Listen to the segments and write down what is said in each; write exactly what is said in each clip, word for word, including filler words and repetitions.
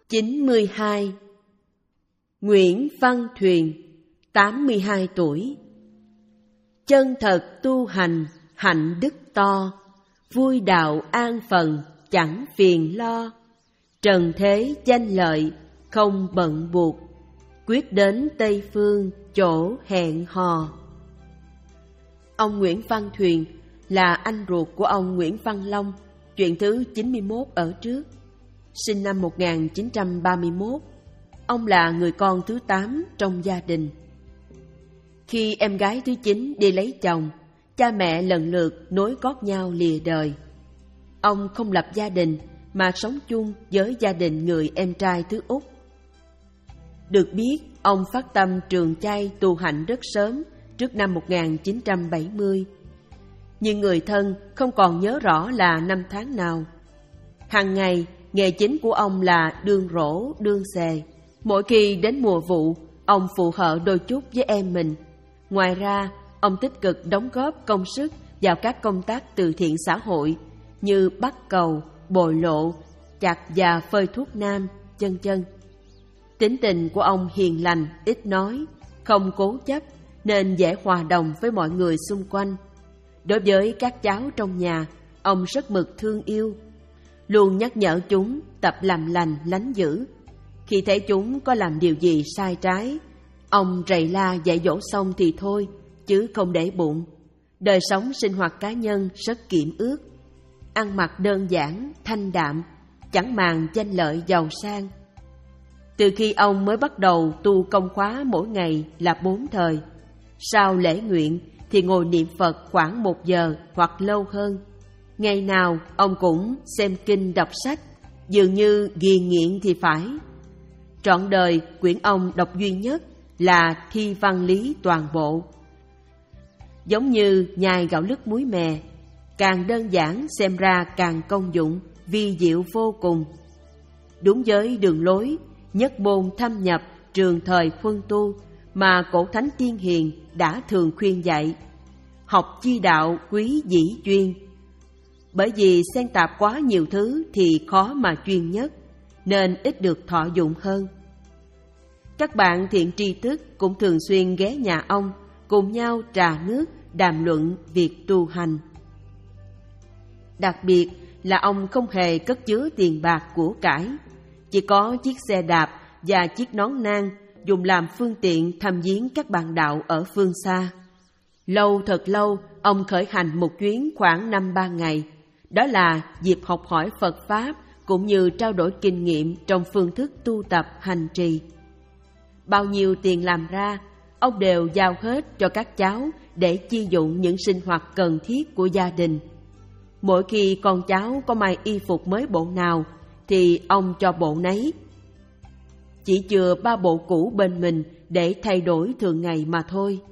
chín mươi hai. Nguyễn Văn Thuyền, tám mươi hai tuổi. Chân thật tu hành, hạnh đức to, vui đạo an phận, chẳng phiền lo. Trần thế danh lợi, không bận buộc, quyết đến Tây Phương, chỗ hẹn hò. Ông Nguyễn Văn Thuyền là anh ruột của ông Nguyễn Văn Long, chuyện thứ chín mươi mốt ở trước. Sinh năm một nghìn chín trăm ba mươi mốt, ông là người con thứ tám trong gia đình. Khi em gái thứ chín đi lấy chồng, cha mẹ lần lượt nối gót nhau lìa đời. Ông không lập gia đình mà sống chung với gia đình người em trai thứ út. Được biết, ông phát tâm trường chay tu hạnh rất sớm, trước năm một nghìn chín trăm bảy mươi. Nhưng người thân không còn nhớ rõ là năm tháng nào. Hàng ngày, nghề chính của ông là đương rổ, đương xề. Mỗi khi đến mùa vụ, ông phụ hợ đôi chút với em mình. Ngoài ra, ông tích cực đóng góp công sức vào các công tác từ thiện xã hội như bắt cầu, bồi lộ, chặt và phơi thuốc nam, vân vân. Tính tình của ông hiền lành, ít nói, không cố chấp, nên dễ hòa đồng với mọi người xung quanh. Đối với các cháu trong nhà, ông rất mực thương yêu, luôn nhắc nhở chúng tập làm lành lánh dữ. Khi thấy chúng có làm điều gì sai trái, ông rầy la dạy dỗ xong thì thôi, chứ không để bụng. Đời sống sinh hoạt cá nhân rất kiệm ước, ăn mặc đơn giản, thanh đạm, chẳng màng danh lợi giàu sang. Từ khi ông mới bắt đầu tu công khóa mỗi ngày là bốn thời, sau lễ nguyện thì ngồi niệm Phật khoảng một giờ hoặc lâu hơn. Ngày nào ông cũng xem kinh đọc sách, dường như ghiền nghiện thì phải. Trọn đời quyển ông đọc duy nhất là Thi Văn Lý toàn bộ. Giống như nhai gạo lứt muối mè, càng đơn giản xem ra càng công dụng, vi diệu vô cùng. Đúng với đường lối nhất môn thâm nhập trường thời huân tu mà cổ thánh tiên hiền đã thường khuyên dạy. Học chi đạo quý dĩ chuyên. Bởi vì xen tạp quá nhiều thứ thì khó mà chuyên nhất, nên ít được thọ dụng hơn. Các bạn thiện tri thức cũng thường xuyên ghé nhà ông, cùng nhau trà nước, đàm luận việc tu hành. Đặc biệt là ông không hề cất chứa tiền bạc của cải, chỉ có chiếc xe đạp và chiếc nón nang dùng làm phương tiện thăm viếng các bạn đạo ở phương xa. Lâu thật lâu, ông khởi hành một chuyến khoảng năm ba ngày. Đó là dịp học hỏi Phật Pháp cũng như trao đổi kinh nghiệm trong phương thức tu tập hành trì. Bao nhiêu tiền làm ra, ông đều giao hết cho các cháu để chi dụng những sinh hoạt cần thiết của gia đình. Mỗi khi con cháu có may y phục mới bộ nào thì ông cho bộ nấy. Chỉ chừa ba bộ cũ bên mình để thay đổi thường ngày mà thôi.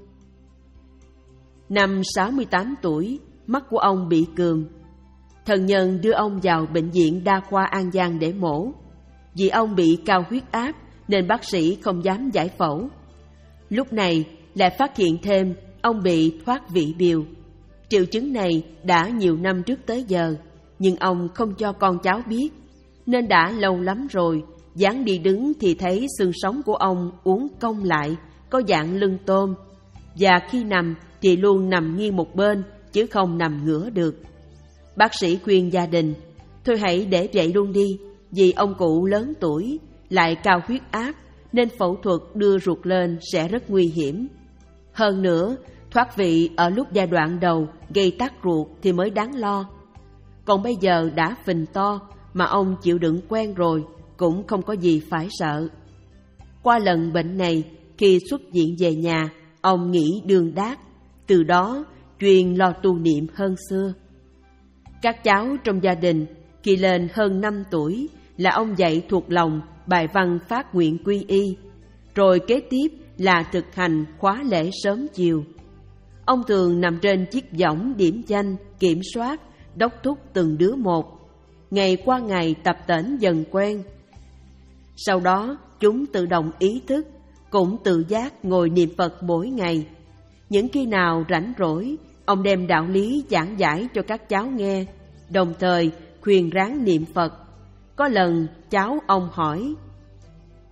Năm sáu mươi tám tuổi, mắt của ông bị cườm. Thần nhân đưa ông vào bệnh viện đa khoa An Giang để mổ. Vì ông bị cao huyết áp nên bác sĩ không dám giải phẫu. Lúc này lại phát hiện thêm ông bị thoát vị biểu. Triệu chứng này đã nhiều năm trước tới giờ, nhưng ông không cho con cháu biết, nên đã lâu lắm rồi, dáng đi đứng thì thấy xương sống của ông uốn cong lại, có dạng lưng tôm, và khi nằm thì luôn nằm nghiêng một bên, chứ không nằm ngửa được. Bác sĩ khuyên gia đình, thôi hãy để vậy luôn đi, vì ông cụ lớn tuổi, lại cao huyết áp, nên phẫu thuật đưa ruột lên sẽ rất nguy hiểm. Hơn nữa, thoát vị ở lúc giai đoạn đầu gây tắc ruột thì mới đáng lo. Còn bây giờ đã phình to mà ông chịu đựng quen rồi, cũng không có gì phải sợ. Qua lần bệnh này, khi xuất viện về nhà, ông nghĩ đương đát, từ đó chuyên lo tu niệm hơn xưa. Các cháu trong gia đình khi lên hơn năm tuổi là ông dạy thuộc lòng bài văn phát nguyện quy y, rồi kế tiếp là thực hành khóa lễ sớm chiều. Ông thường nằm trên chiếc võng điểm danh, kiểm soát, đốc thúc từng đứa một. Ngày qua ngày tập tễnh dần quen. Sau đó chúng tự động ý thức, cũng tự giác ngồi niệm Phật mỗi ngày. Những khi nào rảnh rỗi, ông đem đạo lý giảng giải cho các cháu nghe, đồng thời khuyên ráng niệm Phật. Có lần cháu ông hỏi,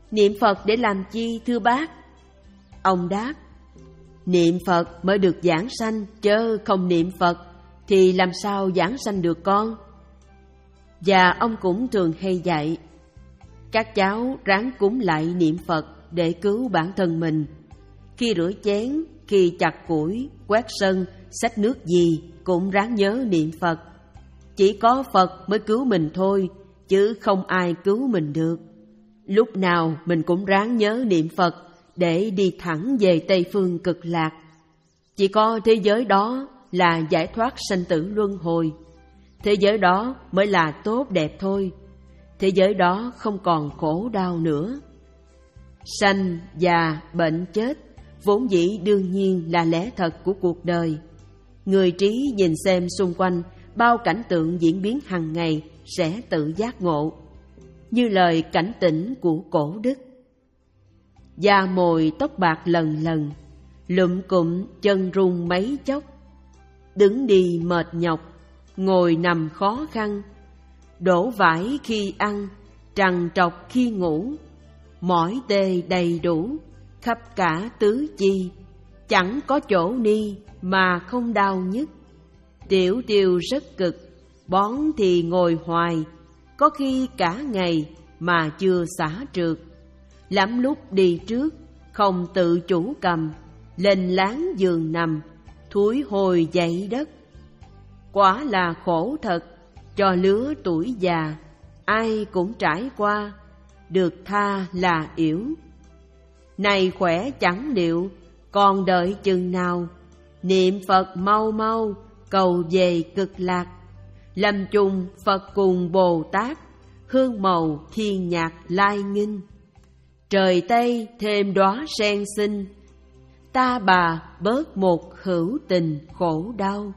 Niệm Phật để làm chi thưa bác? Ông đáp: Niệm Phật mới được giảng sanh, chớ không niệm Phật thì làm sao giảng sanh được con? Và ông cũng thường hay dạy các cháu ráng cúng lại niệm Phật để cứu bản thân mình. Khi rửa chén, khi chặt củi, quét sân, xách nước gì cũng ráng nhớ niệm Phật. Chỉ có Phật mới cứu mình thôi, chứ không ai cứu mình được. Lúc nào mình cũng ráng nhớ niệm Phật để đi thẳng về Tây Phương Cực Lạc. Chỉ có thế giới đó là giải thoát sanh tử luân hồi. Thế giới đó mới là tốt đẹp thôi. Thế giới đó không còn khổ đau nữa. Sanh, già, bệnh, chết vốn dĩ đương nhiên là lẽ thật của cuộc đời. Người trí nhìn xem xung quanh bao cảnh tượng diễn biến hàng ngày sẽ tự giác ngộ. Như lời cảnh tỉnh của cổ đức: da mồi tóc bạc lần lần, lụm cụm chân rung mấy chốc. Đứng đi mệt nhọc, ngồi nằm khó khăn. Đổ vải khi ăn, trằn trọc khi ngủ. Mỏi tê đầy đủ, khắp cả tứ chi. Chẳng có chỗ ni mà không đau nhức. Tiểu tiêu rất cực, bón thì ngồi hoài. Có khi cả ngày mà chưa xả trượt. Lắm lúc đi trước, không tự chủ cầm. Lên láng giường nằm, thúi hồi dậy đất. Quả là khổ thật, cho lứa tuổi già, ai cũng trải qua, được tha là yểu. Này khỏe chẳng liệu, còn đợi chừng nào, niệm Phật mau mau, cầu về cực lạc. Lâm chung Phật cùng Bồ Tát, hương màu thiên nhạc lai nghinh. Trời Tây thêm đóa sen xinh, ta bà bớt một hữu tình khổ đau.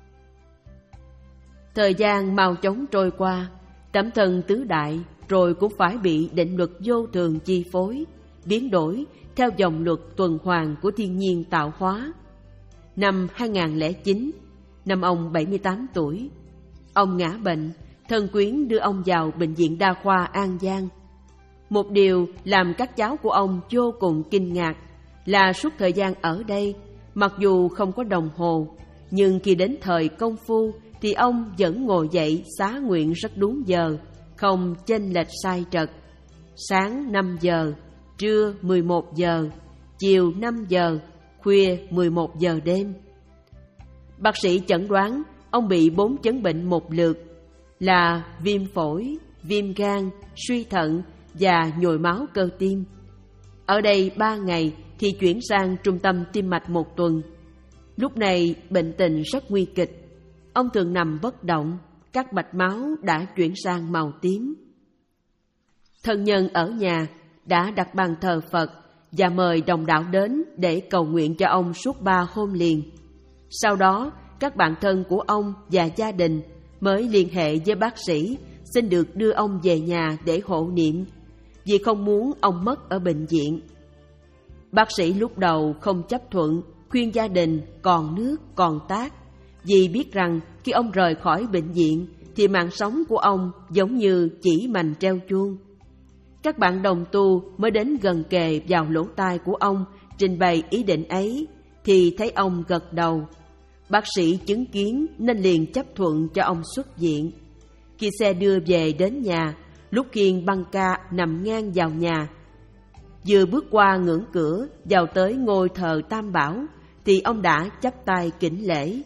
Thời gian mau chóng trôi qua, tẩm thân tứ đại rồi cũng phải bị định luật vô thường chi phối, biến đổi theo dòng luật tuần hoàn của thiên nhiên tạo hóa. Năm hai nghìn không trăm lẻ chín, năm ông bảy mươi tám tuổi, ông ngã bệnh, thân quyến đưa ông vào bệnh viện đa khoa An Giang. Một điều làm các cháu của ông vô cùng kinh ngạc là suốt thời gian ở đây, mặc dù không có đồng hồ, nhưng khi đến thời công phu thì ông vẫn ngồi dậy xá nguyện rất đúng giờ, không chênh lệch sai trật. Sáng năm giờ, trưa mười một giờ, chiều năm giờ, khuya mười một giờ đêm. Bác sĩ chẩn đoán ông bị bốn chứng bệnh một lượt là viêm phổi, viêm gan, suy thận và nhồi máu cơ tim. Ở đây ba ngày thì chuyển sang trung tâm tim mạch một tuần. Lúc này bệnh tình rất nguy kịch. Ông thường nằm bất động, các mạch máu đã chuyển sang màu tím. Thân nhân ở nhà đã đặt bàn thờ Phật và mời đồng đạo đến để cầu nguyện cho ông suốt ba hôm liền. Sau đó, các bạn thân của ông và gia đình mới liên hệ với bác sĩ xin được đưa ông về nhà để hộ niệm, vì không muốn ông mất ở bệnh viện. Bác sĩ lúc đầu không chấp thuận, khuyên gia đình còn nước còn tát, vì biết rằng khi ông rời khỏi bệnh viện thì mạng sống của ông giống như chỉ mành treo chuông. Các bạn đồng tu mới đến gần kề vào lỗ tai của ông trình bày ý định ấy thì thấy ông gật đầu. Bác sĩ chứng kiến nên liền chấp thuận cho ông xuất viện. Khi xe đưa về đến nhà, lúc khiêng băng ca nằm ngang vào nhà, vừa bước qua ngưỡng cửa vào tới ngôi thờ Tam Bảo thì ông đã chắp tay kính lễ.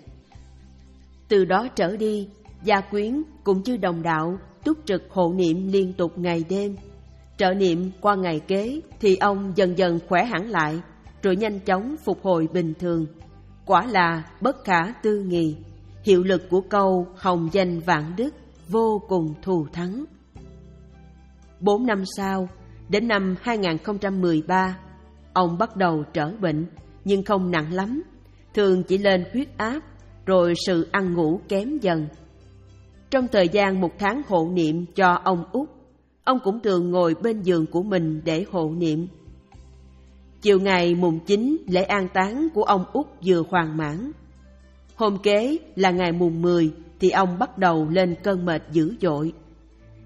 Từ đó trở đi, gia quyến cũng như đồng đạo túc trực hộ niệm liên tục ngày đêm. Trợ niệm qua ngày kế thì ông dần dần khỏe hẳn lại, rồi nhanh chóng phục hồi bình thường. Quả là bất khả tư nghị, hiệu lực của câu hồng danh vạn đức vô cùng thù thắng. Bốn năm sau, đến năm hai nghìn không trăm mười ba, ông bắt đầu trở bệnh, nhưng không nặng lắm, thường chỉ lên huyết áp, rồi sự ăn ngủ kém dần. Trong thời gian một tháng hộ niệm cho ông Út, ông cũng thường ngồi bên giường của mình để hộ niệm. Chiều ngày mùng chín, lễ an táng của ông Út vừa hoàn mãn. Hôm kế là ngày mùng mười thì ông bắt đầu lên cơn mệt dữ dội.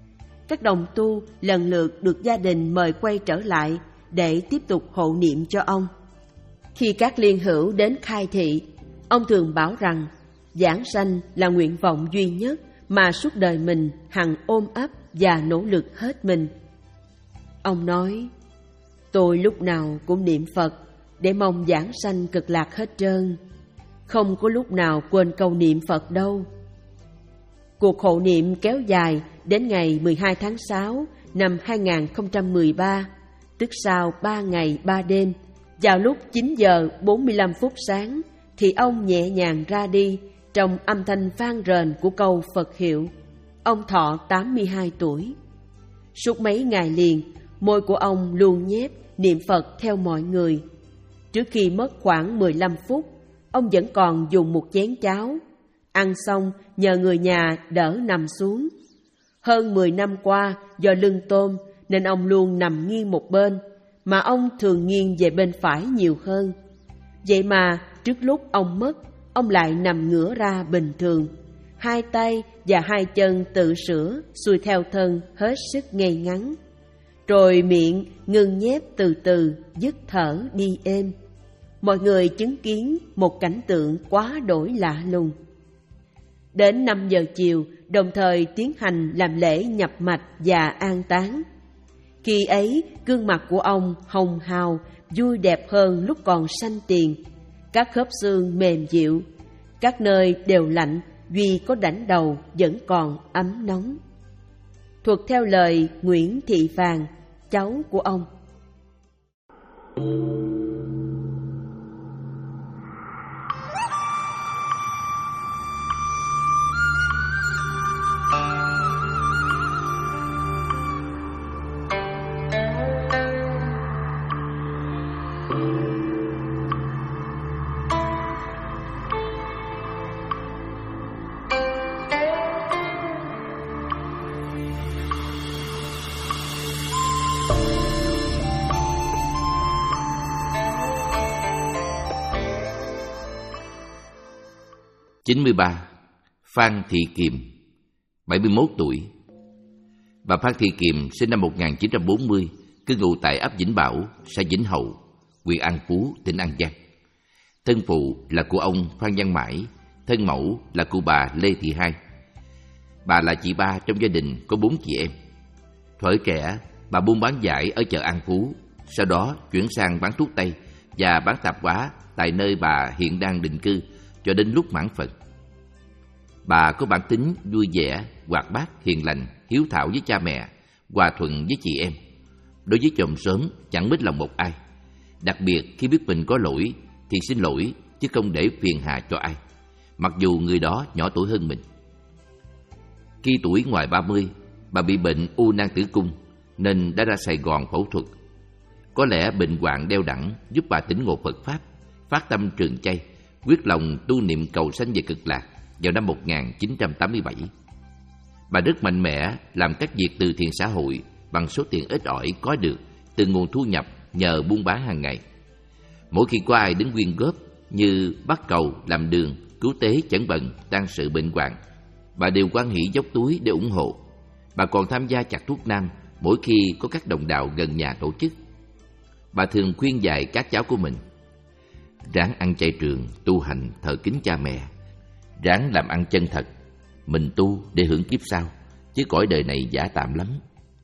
các đồng tu lần lượt được gia đình mời quay trở lại để tiếp tục hộ niệm cho ông. Khi các liên hữu đến khai thị, ông thường bảo rằng giảng sanh là nguyện vọng duy nhất mà suốt đời mình hằng ôm ấp và nỗ lực hết mình. Ông nói, tôi lúc nào cũng niệm Phật để mong giảng sanh cực lạc hết trơn, không có lúc nào quên câu niệm Phật đâu. Cuộc hộ niệm kéo dài đến ngày mười hai tháng sáu năm hai nghìn không trăm mười ba, tức sau ba ngày ba đêm, vào lúc chín giờ bốn mươi lăm phút sáng, thì ông nhẹ nhàng ra đi trong âm thanh vang rền của câu Phật hiệu. Ông thọ tám mươi hai tuổi. Suốt mấy ngày liền, môi của ông luôn nhép niệm Phật theo mọi người. Trước khi mất khoảng mười lăm phút, ông vẫn còn dùng một chén cháo. Ăn xong nhờ người nhà đỡ nằm xuống. Hơn mười năm qua, do lưng tôm nên ông luôn nằm nghiêng một bên, mà ông thường nghiêng về bên phải nhiều hơn. Vậy mà trước lúc ông mất, ông lại nằm ngửa ra bình thường, hai tay và hai chân tự sửa xuôi theo thân hết sức ngay ngắn. Rồi miệng ngừng nhép từ từ, dứt thở đi êm. Mọi người chứng kiến một cảnh tượng quá đổi lạ lùng. Đến năm giờ chiều, đồng thời tiến hành làm lễ nhập mạch và an táng. Khi ấy, gương mặt của ông hồng hào, vui đẹp hơn lúc còn sanh tiền. Các khớp xương mềm dịu, các nơi đều lạnh, duy có đảnh đầu vẫn còn ấm nóng. Thuật theo lời Nguyễn Thị Phàn, cháu của ông. chín mươi ba. Phan Thị Kiềm, bảy mươi mốt tuổi. Bà Phan Thị Kiềm sinh năm một nghìn chín trăm bốn mươi, cư ngụ tại ấp Vĩnh Bảo, xã Vĩnh Hậu, huyện An Phú, tỉnh An Giang. Thân phụ là của ông Phan Văn Mãi, thân mẫu là của bà Lê Thị Hai. Bà là chị ba trong gia đình có bốn chị em. Thuở trẻ, bà buôn bán vải ở chợ An Phú, sau đó chuyển sang bán thuốc tây và bán tạp hóa tại nơi bà hiện đang định cư cho đến lúc mãn phận. Bà có bản tính vui vẻ, hoạt bát, hiền lành, hiếu thảo với cha mẹ, hòa thuận với chị em. Đối với chòm xóm chẳng mít lòng một ai. Đặc biệt khi biết mình có lỗi thì xin lỗi, chứ không để phiền hà cho ai, mặc dù người đó nhỏ tuổi hơn mình. Khi tuổi ngoài ba mươi, bà bị bệnh u nang tử cung nên đã ra Sài Gòn phẫu thuật. Có lẽ bệnh hoạn đeo đẳng giúp bà tỉnh ngộ Phật Pháp, phát tâm trường chay, quyết lòng tu niệm cầu sanh về cực lạc vào năm một nghìn chín trăm tám mươi bảy. Bà rất mạnh mẽ làm các việc từ thiện xã hội bằng số tiền ít ỏi có được từ nguồn thu nhập nhờ buôn bán hàng ngày. Mỗi khi có ai đến quyên góp như bắt cầu, làm đường, cứu tế chẩn bệnh, tang sự bệnh hoạn, bà đều hoan hỷ dốc túi để ủng hộ. Bà còn tham gia chặt thuốc nam mỗi khi có các đồng đạo gần nhà tổ chức. Bà thường khuyên dạy các cháu của mình: ráng ăn chay trường, tu hành, thờ kính cha mẹ, ráng làm ăn chân thật, mình tu để hưởng kiếp sau, chứ cõi đời này giả tạm lắm.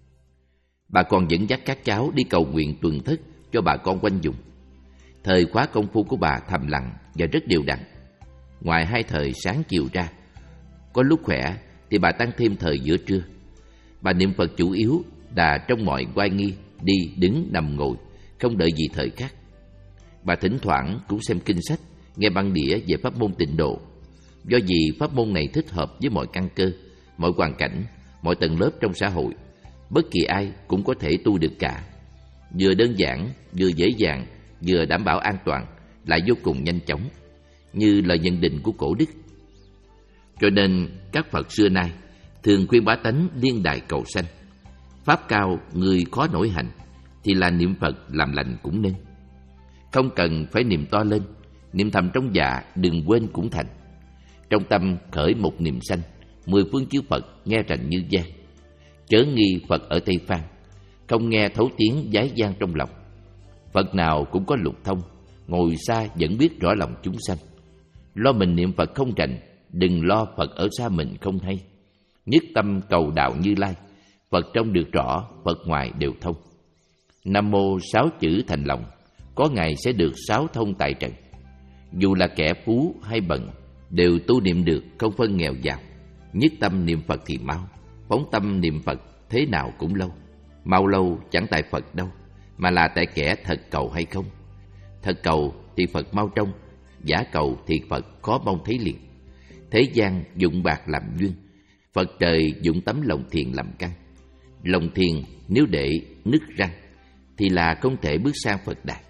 Bà còn dẫn dắt các cháu đi cầu nguyện tuần thất cho bà con quanh vùng. Thời khóa công phu của bà thầm lặng và rất đều đặn. Ngoài hai thời sáng chiều ra, có lúc khỏe thì bà tăng thêm thời giữa trưa. Bà niệm Phật chủ yếu là trong mọi oai nghi, đi, đứng, nằm, ngồi, không đợi gì thời khác. Bà thỉnh thoảng cũng xem kinh sách, nghe băng đĩa về pháp môn tịnh độ. Do vì pháp môn này thích hợp với mọi căn cơ, mọi hoàn cảnh, mọi tầng lớp trong xã hội. Bất kỳ ai cũng có thể tu được cả. Vừa đơn giản, vừa dễ dàng, vừa đảm bảo an toàn, lại vô cùng nhanh chóng, như lời nhận định của cổ đức. Cho nên các Phật xưa nay thường khuyên bá tánh liên đài cầu sanh. Pháp cao người khó nổi hành thì là niệm Phật làm lành cũng nên. Không cần phải niệm to lên, niệm thầm trong dạ đừng quên cũng thành. Trong tâm khởi một niệm sanh, mười phương chư Phật nghe rành như vang. chớ nghi Phật ở Tây Phan, không nghe thấu tiếng dái gian trong lòng. Phật nào cũng có lục thông, ngồi xa vẫn biết rõ lòng chúng sanh. Lo mình niệm Phật không rành, đừng lo Phật ở xa mình không hay. Nhất tâm cầu đạo Như Lai, Phật trong được rõ, Phật ngoài đều thông. Nam mô sáu chữ thành lòng, có ngày sẽ được sáu thông tại trần. Dù là kẻ phú hay bần, đều tu niệm được, không phân nghèo giàu. Nhất tâm niệm Phật thì mau, phóng tâm niệm Phật thế nào cũng lâu. Mau lâu chẳng tại Phật đâu, mà là tại kẻ thật cầu hay không. Thật cầu thì Phật mau trông, giả cầu thì Phật khó mong thấy liền. Thế gian dụng bạc làm duyên, Phật trời dụng tấm lòng thiền làm căn. Lòng thiền nếu để nứt răng, thì là không thể bước sang Phật đài.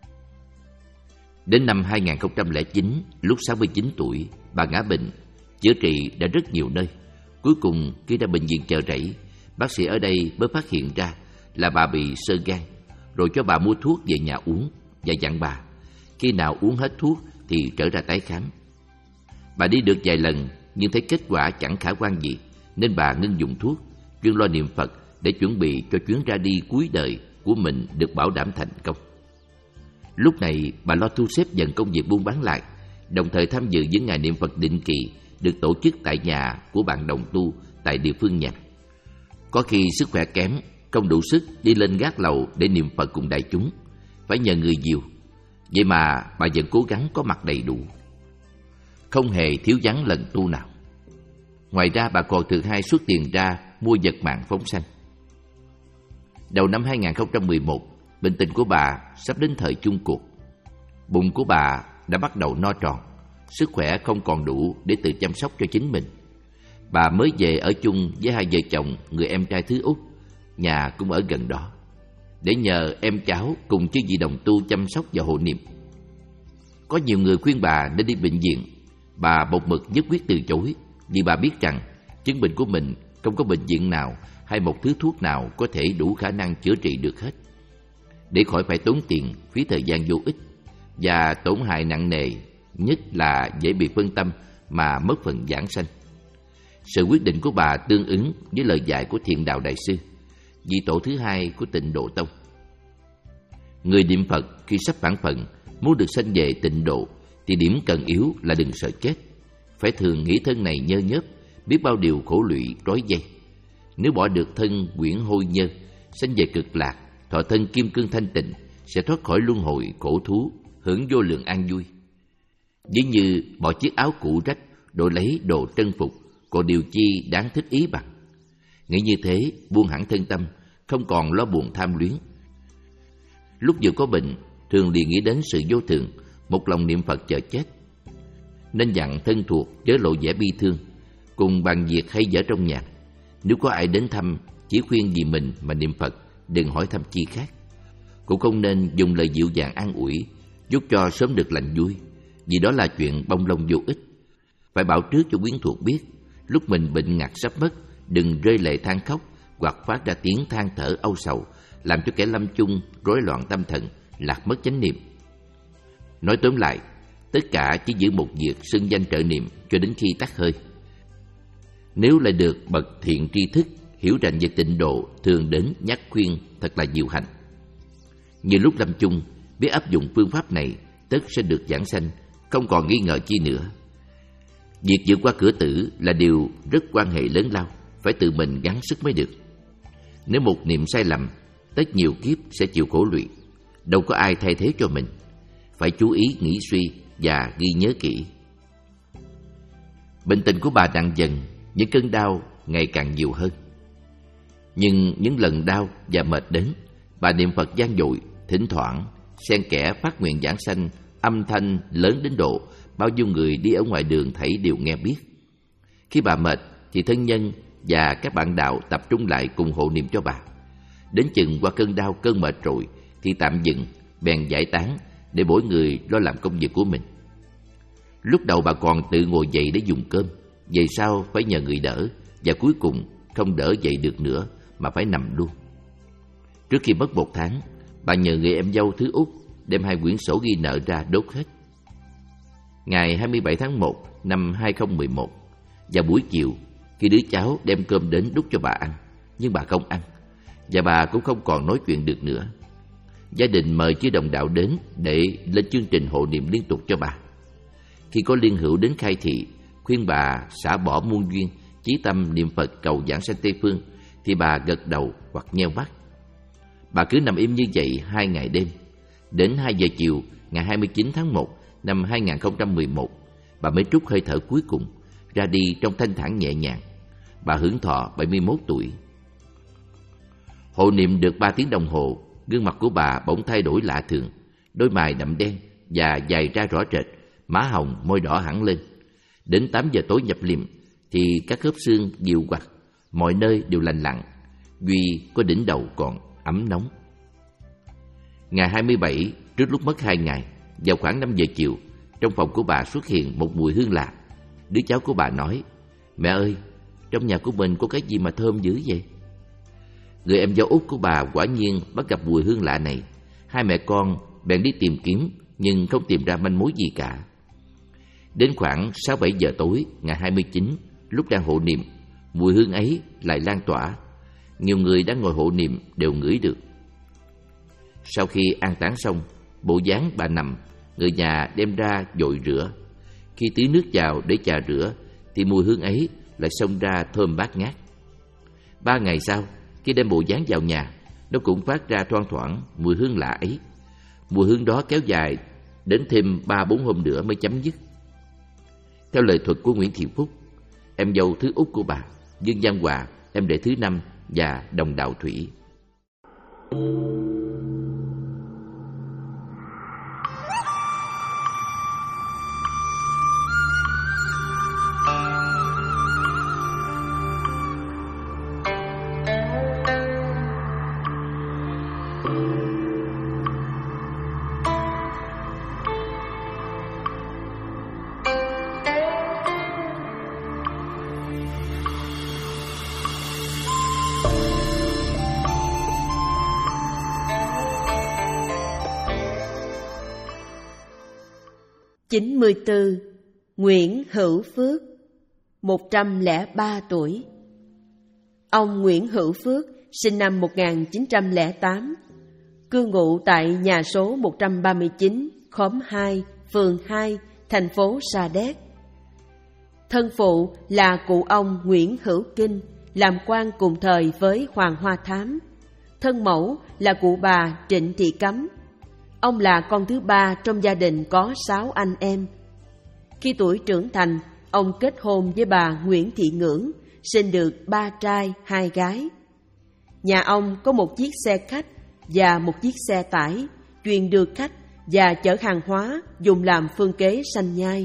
Đến năm hai nghìn không trăm lẻ chín, lúc sáu mươi chín tuổi, bà ngã bệnh, chữa trị đã rất nhiều nơi. Cuối cùng khi ra bệnh viện Chợ Rẫy, bác sĩ ở đây mới phát hiện ra là bà bị xơ gan, rồi cho bà mua thuốc về nhà uống và dặn bà khi nào uống hết thuốc thì trở ra tái khám. Bà đi được vài lần nhưng thấy kết quả chẳng khả quan gì, nên bà ngưng dùng thuốc, chuyên lo niệm Phật để chuẩn bị cho chuyến ra đi cuối đời của mình được bảo đảm thành công. Lúc này bà lo thu xếp dần công việc buôn bán lại, đồng thời tham dự những ngày niệm Phật định kỳ được tổ chức tại nhà của bạn đồng tu tại địa phương nhà. Có khi sức khỏe kém, không đủ sức đi lên gác lầu để niệm Phật cùng đại chúng, phải nhờ người dìu. Vậy mà bà vẫn cố gắng có mặt đầy đủ, không hề thiếu vắng lần tu nào. Ngoài ra bà còn thường hay xuất tiền ra mua vật mạng phóng sanh. Đầu năm hai nghìn không trăm mười một, bệnh tình của bà sắp đến thời chung cuộc. Bụng của bà đã bắt đầu no tròn, sức khỏe không còn đủ để tự chăm sóc cho chính mình. Bà mới về ở chung với hai vợ chồng người em trai thứ út, nhà cũng ở gần đó, để nhờ em cháu cùng chư vị đồng tu chăm sóc và hộ niệm. Có nhiều người khuyên bà nên đi bệnh viện, bà một mực nhất quyết từ chối, vì bà biết rằng chứng bệnh của mình không có bệnh viện nào hay một thứ thuốc nào có thể đủ khả năng chữa trị được hết. Để khỏi phải tốn tiền, phí thời gian vô ích và tổn hại nặng nề, nhất là dễ bị phân tâm mà mất phần giảng sanh. Sự quyết định của bà tương ứng với lời dạy của Thiện Đạo Đại Sư, vị tổ thứ hai của Tịnh Độ Tông. Người niệm Phật khi sắp phản phận, muốn được sanh về tịnh độ, thì điểm cần yếu là đừng sợ chết. Phải thường nghĩ thân này nhơ nhớp, biết bao điều khổ lụy trói dây. Nếu bỏ được thân quyển hôi nhơ, sanh về cực lạc, thọ thân kim cương thanh tịnh, sẽ thoát khỏi luân hồi khổ thú, hưởng vô lượng an vui. Ví như bỏ chiếc áo cũ rách, đổi lấy đồ trân phục, còn điều chi đáng thích ý bằng. Nghĩ như thế, buông hẳn thân tâm, không còn lo buồn tham luyến. Lúc vừa có bệnh, thường liền nghĩ đến sự vô thường, một lòng niệm Phật chờ chết. Nên dặn thân thuộc chớ lộ vẻ bi thương, cùng bàn việc hay dở trong nhà. Nếu có ai đến thăm, chỉ khuyên vì mình mà niệm Phật, đừng hỏi thăm chi khác. Cũng không nên dùng lời dịu dàng an ủi, giúp cho sớm được lành vui, vì đó là chuyện bông lông vô ích. Phải bảo trước cho quyến thuộc biết, lúc mình bệnh ngặt sắp mất, đừng rơi lệ than khóc hoặc phát ra tiếng than thở âu sầu, làm cho kẻ lâm chung rối loạn tâm thần, lạc mất chánh niệm. Nói tóm lại, tất cả chỉ giữ một việc xưng danh trợ niệm cho đến khi tắt hơi. Nếu lại được bậc thiện tri thức hiểu rành về tịnh độ, thường đến nhắc khuyên thật là diệu hạnh. Như lúc lâm chung biết áp dụng phương pháp này, tất sẽ được giảng sanh, không còn nghi ngờ chi nữa. Việc vượt qua cửa tử là điều rất quan hệ lớn lao, phải tự mình gắng sức mới được. Nếu một niệm sai lầm, tất nhiều kiếp sẽ chịu khổ lụy, đâu có ai thay thế cho mình. Phải chú ý nghĩ suy và ghi nhớ kỹ. Bệnh tình của bà nặng dần, những cơn đau ngày càng nhiều hơn. Nhưng những lần đau và mệt đến, bà niệm Phật gian dội, thỉnh thoảng xen kẽ phát nguyện giảng sanh, âm thanh lớn đến độ bao nhiêu người đi ở ngoài đường thấy đều nghe biết. Khi bà mệt thì thân nhân và các bạn đạo tập trung lại cùng hộ niệm cho bà. Đến chừng qua cơn đau cơn mệt rồi thì tạm dừng, bèn giải tán để mỗi người lo làm công việc của mình. Lúc đầu bà còn tự ngồi dậy để dùng cơm, về sau phải nhờ người đỡ, và cuối cùng không đỡ dậy được nữa mà phải nằm luôn. Trước khi mất một tháng, bà nhờ người em dâu thứ út đem hai quyển sổ ghi nợ ra đốt hết. Ngày hai mươi bảy tháng một năm hai nghìn không trăm mười một, vào buổi chiều, khi đứa cháu đem cơm đến đút cho bà ăn, nhưng bà không ăn, và bà cũng không còn nói chuyện được nữa. Gia đình mời chư đồng đạo đến để lên chương trình hộ niệm liên tục cho bà. Khi có liên hữu đến khai thị, khuyên bà xả bỏ muôn duyên, chí tâm niệm Phật cầu giảng sanh Tây Phương, thì bà gật đầu hoặc nheo mắt. Bà cứ nằm im như vậy hai ngày đêm. Đến hai giờ chiều ngày hai mươi chín tháng một năm hai nghìn không trăm mười một, bà mới trút hơi thở cuối cùng, ra đi trong thanh thản nhẹ nhàng. Bà hưởng thọ bảy mươi mốt tuổi. Hộ niệm được ba tiếng đồng hồ, gương mặt của bà bỗng thay đổi lạ thường. Đôi mày đậm đen và dài ra rõ rệt, má hồng, môi đỏ hẳn lên. Đến tám giờ tối nhập liệm thì các khớp xương dịu quặt, mọi nơi đều lành lặn, duy có đỉnh đầu còn ấm nóng. Ngày hai mươi bảy, trước lúc mất hai ngày, vào khoảng năm giờ chiều, trong phòng của bà xuất hiện một mùi hương lạ. Đứa cháu của bà nói: "Mẹ ơi, trong nhà của mình có cái gì mà thơm dữ vậy?" Người em dâu út của bà quả nhiên bắt gặp mùi hương lạ này. Hai mẹ con bèn đi tìm kiếm, nhưng không tìm ra manh mối gì cả. Đến khoảng sáu bảy giờ tối ngày hai mươi chín, lúc đang hộ niệm, mùi hương ấy lại lan tỏa. Nhiều người đang ngồi hộ niệm đều ngửi được. Sau khi an táng xong, bộ dáng bà nằm, người nhà đem ra dội rửa. Khi tưới nước vào để chà rửa, thì mùi hương ấy lại xông ra thơm bát ngát. Ba ngày sau, khi đem bộ dáng vào nhà, nó cũng phát ra thoang thoảng mùi hương lạ ấy. Mùi hương đó kéo dài đến thêm ba bốn hôm nữa mới chấm dứt. Theo lời thuật của Nguyễn Thị Phúc, em dâu thứ út của bà, Dương Văn Hòa, em rể thứ năm và đồng đạo Thủy. chín mươi tư. Nguyễn Hữu Phước, một trăm lẻ ba tuổi. Ông Nguyễn Hữu Phước sinh năm một nghìn chín trăm lẻ tám, cư ngụ tại nhà số một trăm ba mươi chín, khóm hai, phường hai, thành phố Sa Đéc. Thân phụ là cụ ông Nguyễn Hữu Kinh, làm quan cùng thời với Hoàng Hoa Thám. Thân mẫu là cụ bà Trịnh Thị Cấm. Ông là con thứ ba trong gia đình có sáu anh em. Khi tuổi trưởng thành, ông kết hôn với bà Nguyễn Thị Ngưỡng, sinh được ba trai, hai gái. Nhà ông có một chiếc xe khách và một chiếc xe tải, chuyên đưa khách và chở hàng hóa dùng làm phương kế sanh nhai.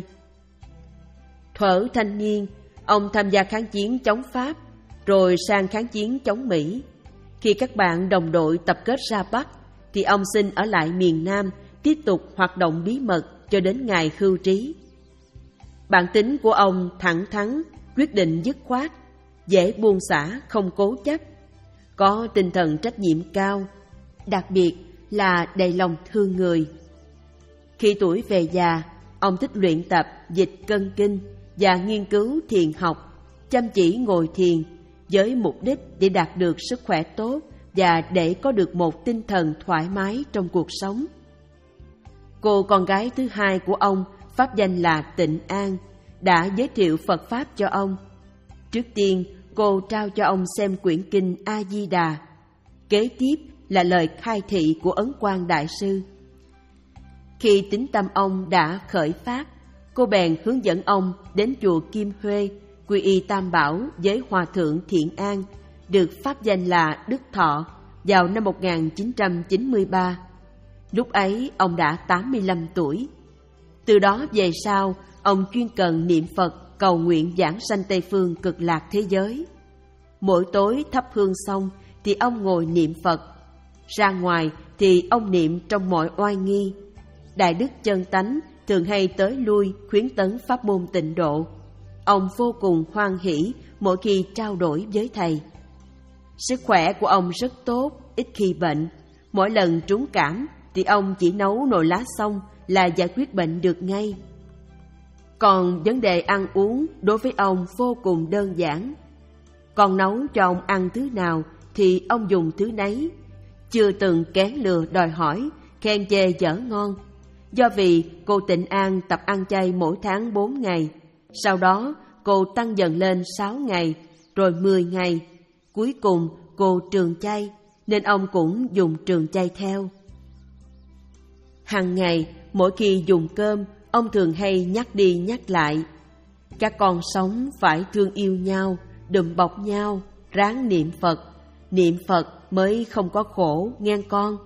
Thuở thanh niên, ông tham gia kháng chiến chống Pháp, rồi sang kháng chiến chống Mỹ. Khi các bạn đồng đội tập kết ra Bắc, thì ông xin ở lại miền Nam, tiếp tục hoạt động bí mật cho đến ngày hưu trí. Bản tính của ông thẳng thắn, quyết định dứt khoát, dễ buông xả, không cố chấp, có tinh thần trách nhiệm cao, đặc biệt là đầy lòng thương người. Khi tuổi về già, ông thích luyện tập dịch cân kinh và nghiên cứu thiền học, chăm chỉ ngồi thiền với mục đích để đạt được sức khỏe tốt và để có được một tinh thần thoải mái trong cuộc sống. Cô con gái thứ hai của ông, pháp danh là Tịnh An, đã giới thiệu Phật Pháp cho ông. Trước tiên, cô trao cho ông xem quyển kinh A-di-đà. Kế tiếp là lời khai thị của Ấn Quang Đại Sư. Khi tín tâm ông đã khởi phát, cô bèn hướng dẫn ông đến chùa Kim Huê, quy y Tam Bảo với Hòa Thượng Thiện An, được pháp danh là Đức Thọ, vào năm một nghìn chín trăm chín mươi ba. Lúc ấy ông đã tám mươi lăm tuổi. Từ đó về sau, ông chuyên cần niệm Phật cầu nguyện giảng sanh Tây Phương Cực Lạc thế giới. Mỗi tối thắp hương xong thì ông ngồi niệm Phật. Ra ngoài thì ông niệm trong mọi oai nghi. Đại đức chân tánh thường hay tới lui khuyến tấn pháp môn tịnh độ. Ông vô cùng hoan hỷ mỗi khi trao đổi với thầy. Sức khỏe của ông rất tốt, ít khi bệnh. Mỗi lần trúng cảm thì ông chỉ nấu nồi lá xong là giải quyết bệnh được ngay. Còn vấn đề ăn uống đối với ông vô cùng đơn giản. Con nấu cho ông ăn thứ nào thì ông dùng thứ nấy, chưa từng kén lừa đòi hỏi, khen chê dở ngon. Do vì cô Tịnh An tập ăn chay mỗi tháng bốn ngày, sau đó cô tăng dần lên sáu ngày, rồi mười ngày. Cuối cùng cô trường chay, nên ông cũng dùng trường chay theo. Hàng ngày, mỗi khi dùng cơm, ông thường hay nhắc đi nhắc lại: các con sống phải thương yêu nhau, đùm bọc nhau, ráng niệm Phật. Niệm Phật mới không có khổ nghe con.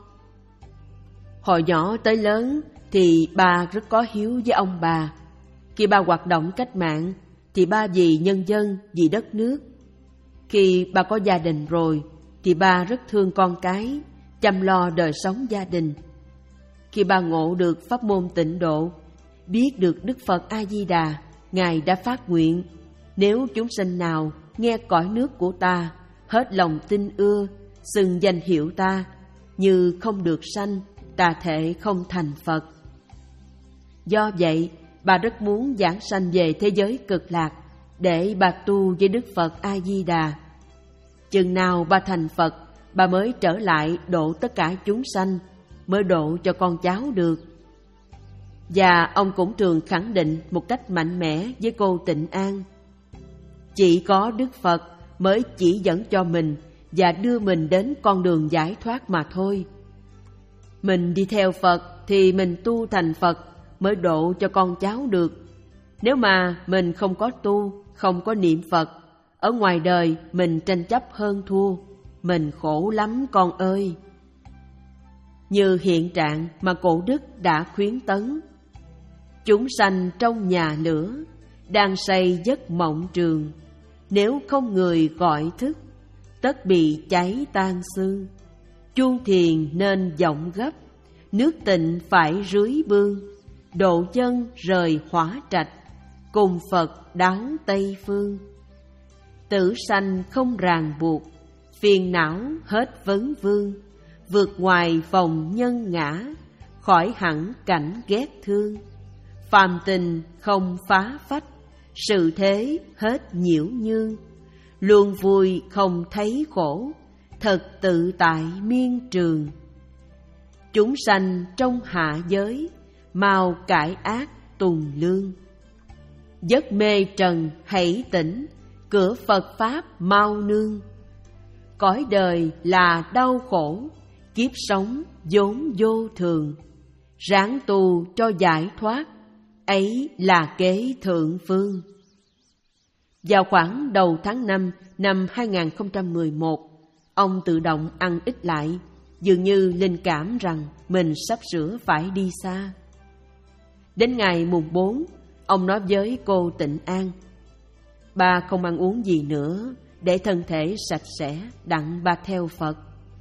Hồi nhỏ tới lớn thì ba rất có hiếu với ông bà. Khi ba hoạt động cách mạng thì ba vì nhân dân, vì đất nước. Khi ba có gia đình rồi thì ba rất thương con cái, chăm lo đời sống gia đình. Khi ba ngộ được pháp môn tịnh độ, biết được Đức Phật A-di-đà, Ngài đã phát nguyện: nếu chúng sinh nào nghe cõi nước của ta, hết lòng tin ưa, xưng danh hiệu ta, như không được sanh, ta thể không thành Phật. Do vậy, bà rất muốn giảng sanh về thế giới cực lạc, để bà tu với Đức Phật A-di-đà. Chừng nào bà thành Phật, bà mới trở lại độ tất cả chúng sanh, mới độ cho con cháu được. Và ông cũng thường khẳng định một cách mạnh mẽ với cô Tịnh An: chỉ có Đức Phật mới chỉ dẫn cho mình và đưa mình đến con đường giải thoát mà thôi. Mình đi theo Phật thì mình tu thành Phật mới độ cho con cháu được. Nếu mà mình không có tu, không có niệm Phật, ở ngoài đời mình tranh chấp hơn thua, mình khổ lắm con ơi. Như hiện trạng mà cổ đức đã khuyến tấn: chúng sanh trong nhà lửa, đang say giấc mộng trường, nếu không người gọi thức, tất bị cháy tan xương. Chuông thiền nên vọng gấp, nước tịnh phải rưới bương, độ chân rời hỏa trạch, cùng Phật đáo Tây phương. Tử sanh không ràng buộc, phiền não hết vấn vương, vượt ngoài vòng nhân ngã, khỏi hẳn cảnh ghét thương. Phàm tình không phá phách, sự thế hết nhiễu nhương, luôn vui không thấy khổ, thật tự tại miên trường. Chúng sanh trong hạ giới, mau cải ác tùng lương. Giấc mê trần hãy tỉnh, cửa Phật Pháp mau nương. Cõi đời là đau khổ, kiếp sống vốn vô thường, ráng tu cho giải thoát, ấy là kế thượng phương. Vào khoảng đầu tháng năm năm hai nghìn không trăm mười một, ông tự động ăn ít lại, dường như linh cảm rằng mình sắp sửa phải đi xa. Đến ngày mùng bốn, ông nói với cô Tịnh An: ba không ăn uống gì nữa, để thân thể sạch sẽ, đặng ba theo Phật.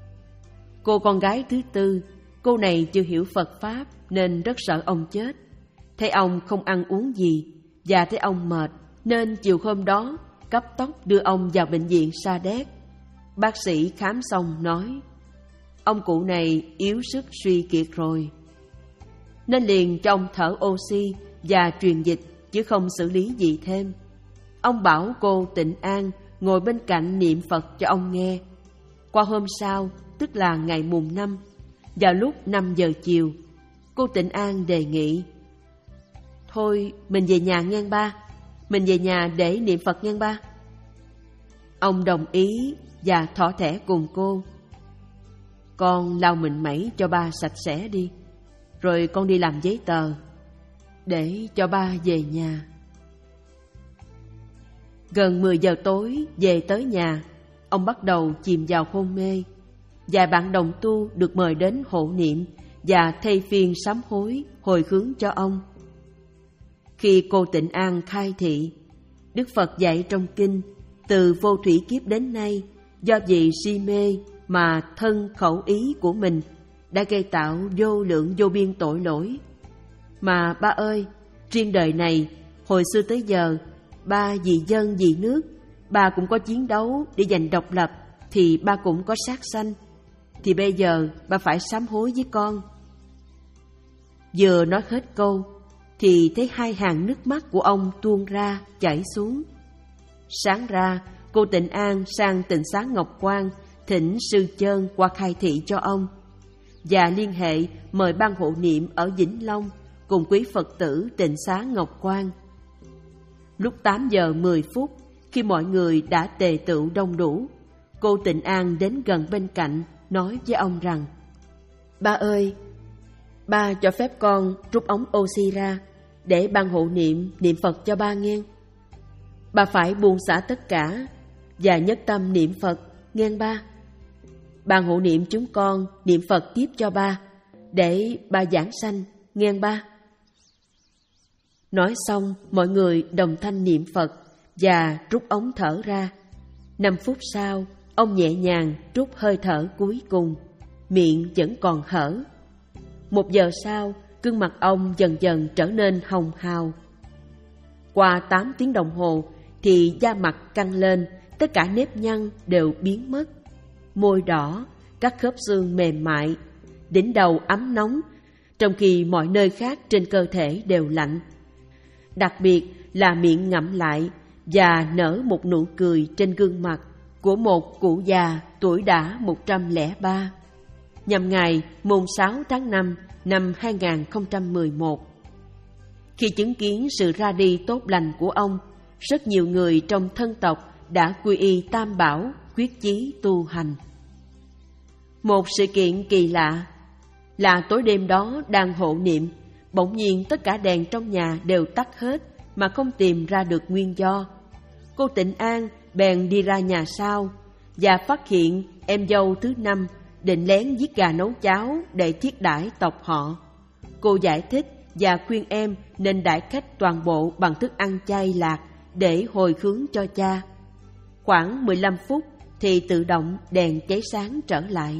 Cô con gái thứ tư, cô này chưa hiểu Phật Pháp nên rất sợ ông chết. Thấy ông không ăn uống gì và thấy ông mệt, nên chiều hôm đó cấp tốc đưa ông vào bệnh viện Sa Đéc. Bác sĩ khám xong nói: ông cụ này yếu sức suy kiệt rồi, nên liền cho ông thở oxy và truyền dịch, chứ không xử lý gì thêm. Ông bảo cô Tịnh An ngồi bên cạnh niệm Phật cho ông nghe. Qua hôm sau, tức là ngày mùng năm, vào lúc năm giờ chiều, cô Tịnh An đề nghị: thôi mình về nhà nghe ba, mình về nhà để niệm Phật nghe ba. Ông đồng ý và thỏ thẻ cùng cô: con lau mình mẩy cho ba sạch sẽ đi, rồi con đi làm giấy tờ để cho ba về nhà. Gần mười giờ tối về tới nhà, ông bắt đầu chìm vào hôn mê. Vài bạn đồng tu được mời đến hộ niệm và thay phiên sám hối, hồi hướng cho ông. Khi cô Tịnh An khai thị, Đức Phật dạy trong kinh: từ vô thủy kiếp đến nay, do vì si mê mà thân khẩu ý của mình đã gây tạo vô lượng vô biên tội lỗi. Mà ba ơi, riêng đời này, hồi xưa tới giờ, ba vì dân vì nước, ba cũng có chiến đấu để giành độc lập, thì ba cũng có sát sanh. Thì bây giờ ba phải sám hối với con. Vừa nói hết câu thì thấy hai hàng nước mắt của ông tuôn ra chảy xuống. Sáng ra cô Tịnh An sang Tịnh Xá Ngọc Quang thỉnh Sư Chơn qua khai thị cho ông, và liên hệ mời ban hộ niệm ở Vĩnh Long cùng quý Phật tử Tịnh Xá Ngọc Quang. Lúc tám giờ mười phút, khi mọi người đã tề tựu đông đủ, cô Tịnh An đến gần bên cạnh nói với ông rằng: Ba ơi, ba cho phép con rút ống oxy ra để ban hộ niệm niệm Phật cho ba nghe. Ba phải buông xả tất cả và nhất tâm niệm Phật nghe ba. Ban hộ niệm chúng con niệm Phật tiếp cho ba để ba giảng sanh nghe ba. Nói xong, mọi người đồng thanh niệm Phật và rút ống thở ra. Năm phút sau, ông nhẹ nhàng rút hơi thở cuối cùng, miệng vẫn còn hở. Một giờ sau, gương mặt ông dần dần trở nên hồng hào. Qua tám tiếng đồng hồ thì da mặt căng lên, tất cả nếp nhăn đều biến mất. Môi đỏ, các khớp xương mềm mại, đỉnh đầu ấm nóng, trong khi mọi nơi khác trên cơ thể đều lạnh. Đặc biệt là miệng ngậm lại và nở một nụ cười trên gương mặt của một cụ già tuổi đã một trăm lẻ ba, nhằm ngày mùng sáu tháng năm năm hai nghìn không trăm mười một. Khi chứng kiến sự ra đi tốt lành của ông, rất nhiều người trong thân tộc đã quy y Tam Bảo, quyết chí tu hành. Một sự kiện kỳ lạ là tối đêm đó đang hộ niệm, bỗng nhiên tất cả đèn trong nhà đều tắt hết mà không tìm ra được nguyên do. Cô Tịnh An bèn đi ra nhà sau và phát hiện em dâu thứ năm định lén giết gà nấu cháo để thiết đãi tộc họ. Cô giải thích và khuyên em nên đãi khách toàn bộ bằng thức ăn chay lạc để hồi hướng cho cha. Khoảng mười lăm phút thì tự động đèn cháy sáng trở lại.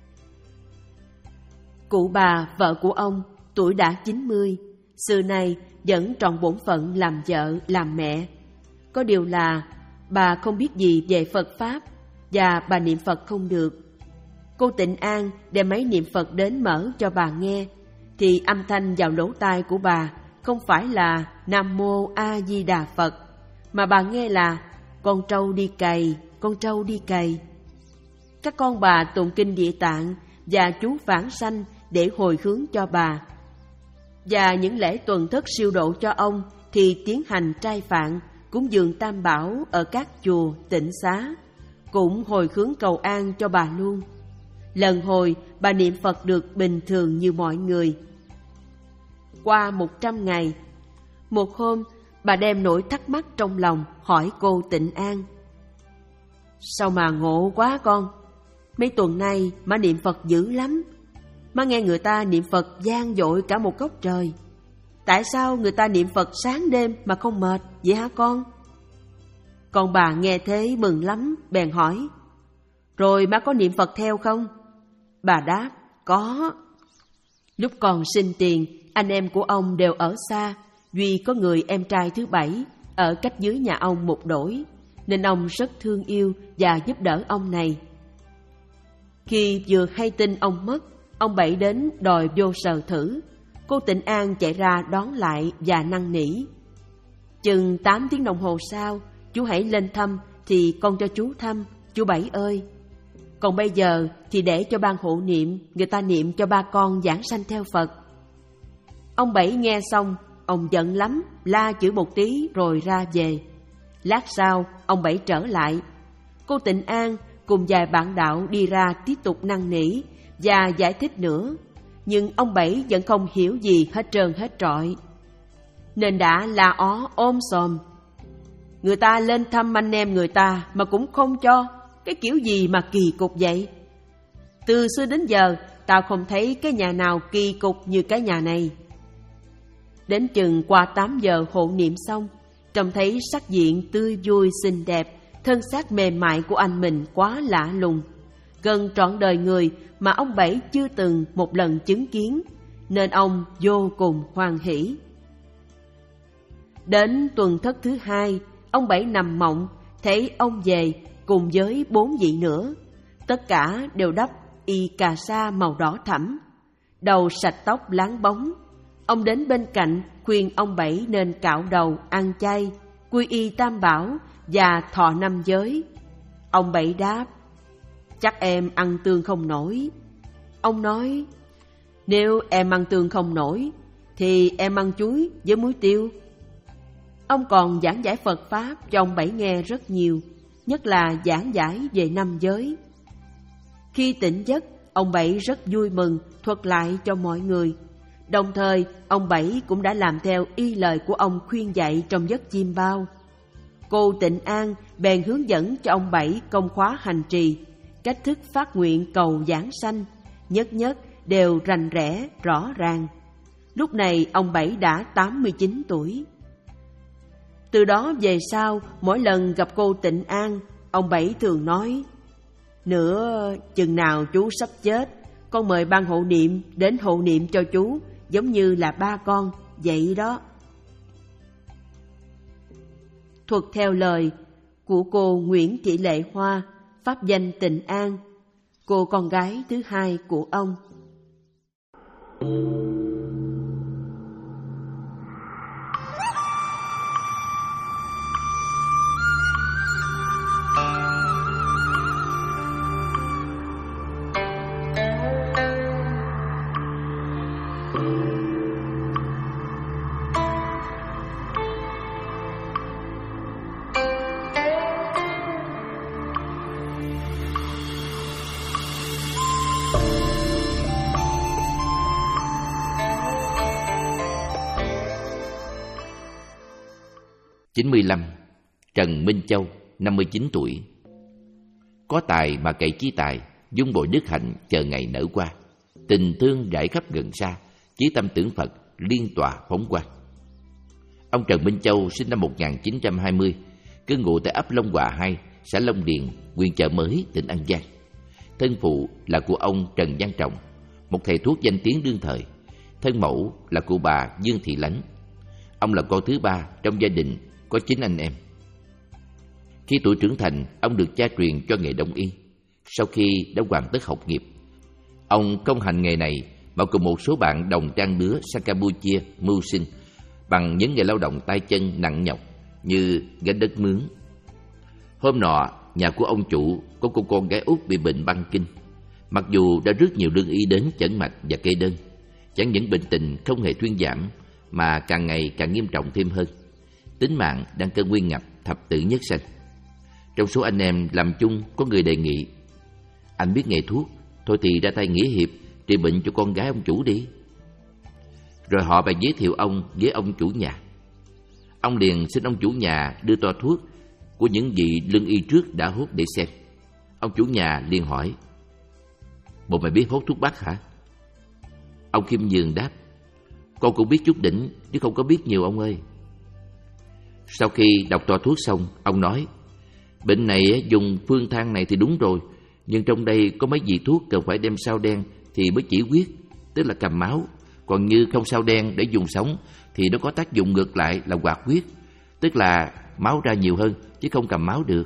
Cụ bà, vợ của ông, tuổi đã chín mươi, xưa nay vẫn tròn bổn phận làm vợ, làm mẹ. Có điều là bà không biết gì về Phật Pháp và bà niệm Phật không được. Cô Tịnh An đem máy niệm Phật đến mở cho bà nghe, thì âm thanh vào lỗ tai của bà không phải là Nam Mô A Di Đà Phật, mà bà nghe là con trâu đi cày, con trâu đi cày. Các con bà tụng kinh Địa Tạng và chú vãng sanh để hồi hướng cho bà. Và những lễ tuần thất siêu độ cho ông thì tiến hành trai phạn, cúng dường Tam Bảo ở các chùa, tịnh xá, cũng hồi hướng cầu an cho bà luôn. Lần hồi bà niệm Phật được bình thường như mọi người. Qua một trăm ngày, một hôm bà đem nỗi thắc mắc trong lòng hỏi cô Tịnh An: Sao mà ngộ quá con? Mấy tuần nay má niệm Phật dữ lắm. Má nghe người ta niệm Phật vang dội cả một góc trời. Tại sao người ta niệm Phật sáng đêm mà không mệt vậy hả con? Con bà nghe thế mừng lắm, bèn hỏi: Rồi má có niệm Phật theo không? Bà đáp: Có. Lúc còn sinh tiền, anh em của ông đều ở xa, duy có người em trai thứ bảy ở cách dưới nhà ông một đổi, nên ông rất thương yêu và giúp đỡ ông này. Khi vừa hay tin ông mất, ông Bảy đến đòi vô sờ thử. Cô Tịnh An chạy ra đón lại và năn nỉ: Chừng tám tiếng đồng hồ sau, chú hãy lên thăm thì con cho chú thăm, chú Bảy ơi. Còn bây giờ thì để cho ban hộ niệm, người ta niệm cho ba con giảng sanh theo Phật. Ông Bảy nghe xong, ông giận lắm, la chửi một tí rồi ra về. Lát sau, ông Bảy trở lại. Cô Tịnh An cùng vài bạn đạo đi ra tiếp tục năn nỉ và giải thích nữa, nhưng ông Bảy vẫn không hiểu gì hết trơn hết trọi, nên đã la ó ôm xòm: Người ta lên thăm anh em người ta mà cũng không cho, cái kiểu gì mà kỳ cục vậy? Từ xưa đến giờ tao không thấy cái nhà nào kỳ cục như cái nhà này. Đến chừng qua tám giờ hộ niệm xong, trông thấy sắc diện tươi vui xinh đẹp, thân xác mềm mại của anh mình quá lạ lùng, gần trọn đời người mà ông Bảy chưa từng một lần chứng kiến, nên ông vô cùng hoan hỉ. Đến tuần thất thứ hai, ông Bảy nằm mộng, thấy ông về cùng với bốn vị nữa. Tất cả đều đắp y cà sa màu đỏ thẫm, đầu sạch tóc láng bóng. Ông đến bên cạnh khuyên ông Bảy nên cạo đầu, ăn chay, quy y Tam Bảo và thọ năm giới? Ông Bảy đáp: Chắc em ăn tương không nổi. Ông nói: Nếu em ăn tương không nổi thì em ăn chuối với muối tiêu. Ông còn giảng giải Phật Pháp cho ông Bảy nghe rất nhiều, nhất là giảng giải về năm giới. Khi tỉnh giấc, ông Bảy rất vui mừng thuật lại cho mọi người. Đồng thời, ông Bảy cũng đã làm theo y lời của ông khuyên dạy trong giấc chiêm bao. Cô Tịnh An bèn hướng dẫn cho ông Bảy công khóa hành trì, cách thức phát nguyện cầu giảng sanh, nhất nhất đều rành rẽ, rõ ràng. Lúc này ông Bảy đã tám mươi chín tuổi. Từ đó về sau, mỗi lần gặp cô Tịnh An, ông Bảy thường nói: Nữa chừng nào chú sắp chết, con mời ban hộ niệm đến hộ niệm cho chú, giống như là ba con vậy đó. Thuật theo lời của cô Nguyễn Thị Lệ Hoa, pháp danh Tịnh An, cô con gái thứ hai của ông. chín mươi lăm. Trần Minh Châu, năm mươi chín tuổi. Có tài mà cậy chí tài, dung bội đức hạnh chờ ngày nở qua. Tình thương rải khắp gần xa, chí tâm tưởng Phật liên tòa phóng quang. Ông Trần Minh Châu sinh năm một nghìn chín trăm hai mươi, cư ngụ tại ấp Long Hòa hai, xã Long Điền, huyện Chợ Mới, tỉnh An Giang. Thân phụ là của ông Trần Văn Trọng, một thầy thuốc danh tiếng đương thời. Thân mẫu là cụ bà Dương Thị Lánh. Ông là con thứ ba trong gia đình có chín anh em. Khi tuổi trưởng thành, ông được cha truyền cho nghề đông y. Sau khi đã hoàn tất học nghiệp, ông công hành nghề này mà cùng một số bạn đồng trang lứa sang Campuchia mưu sinh bằng những nghề lao động tay chân nặng nhọc như gánh đất mướn. Hôm nọ, nhà của ông chủ có cô con gái út bị bệnh băng kinh. Mặc dù đã rất nhiều lương y đến chẩn mạch và kê đơn, chẳng những bệnh tình không hề thuyên giảm mà càng ngày càng nghiêm trọng thêm hơn. Tính mạng đang cơn nguy ngập, thập tử nhất sanh. Trong số anh em làm chung có người đề nghị: Anh biết nghề thuốc, thôi thì ra tay nghĩa hiệp trị bệnh cho con gái ông chủ đi. Rồi họ bèn giới thiệu ông với ông chủ nhà. Ông liền xin ông chủ nhà đưa toa thuốc của những vị lương y trước đã hút để xem. Ông chủ nhà liền hỏi: Bộ mày biết hút thuốc bắc hả? Ông khiêm nhường đáp: Con cũng biết chút đỉnh, chứ không có biết nhiều ông ơi. Sau khi đọc toa thuốc xong, ông nói: Bệnh này dùng phương thang này thì đúng rồi, nhưng trong đây có mấy vị thuốc cần phải đem sao đen thì mới chỉ huyết, tức là cầm máu. Còn như không sao đen để dùng sống thì nó có tác dụng ngược lại là hoạt huyết, tức là máu ra nhiều hơn chứ không cầm máu được.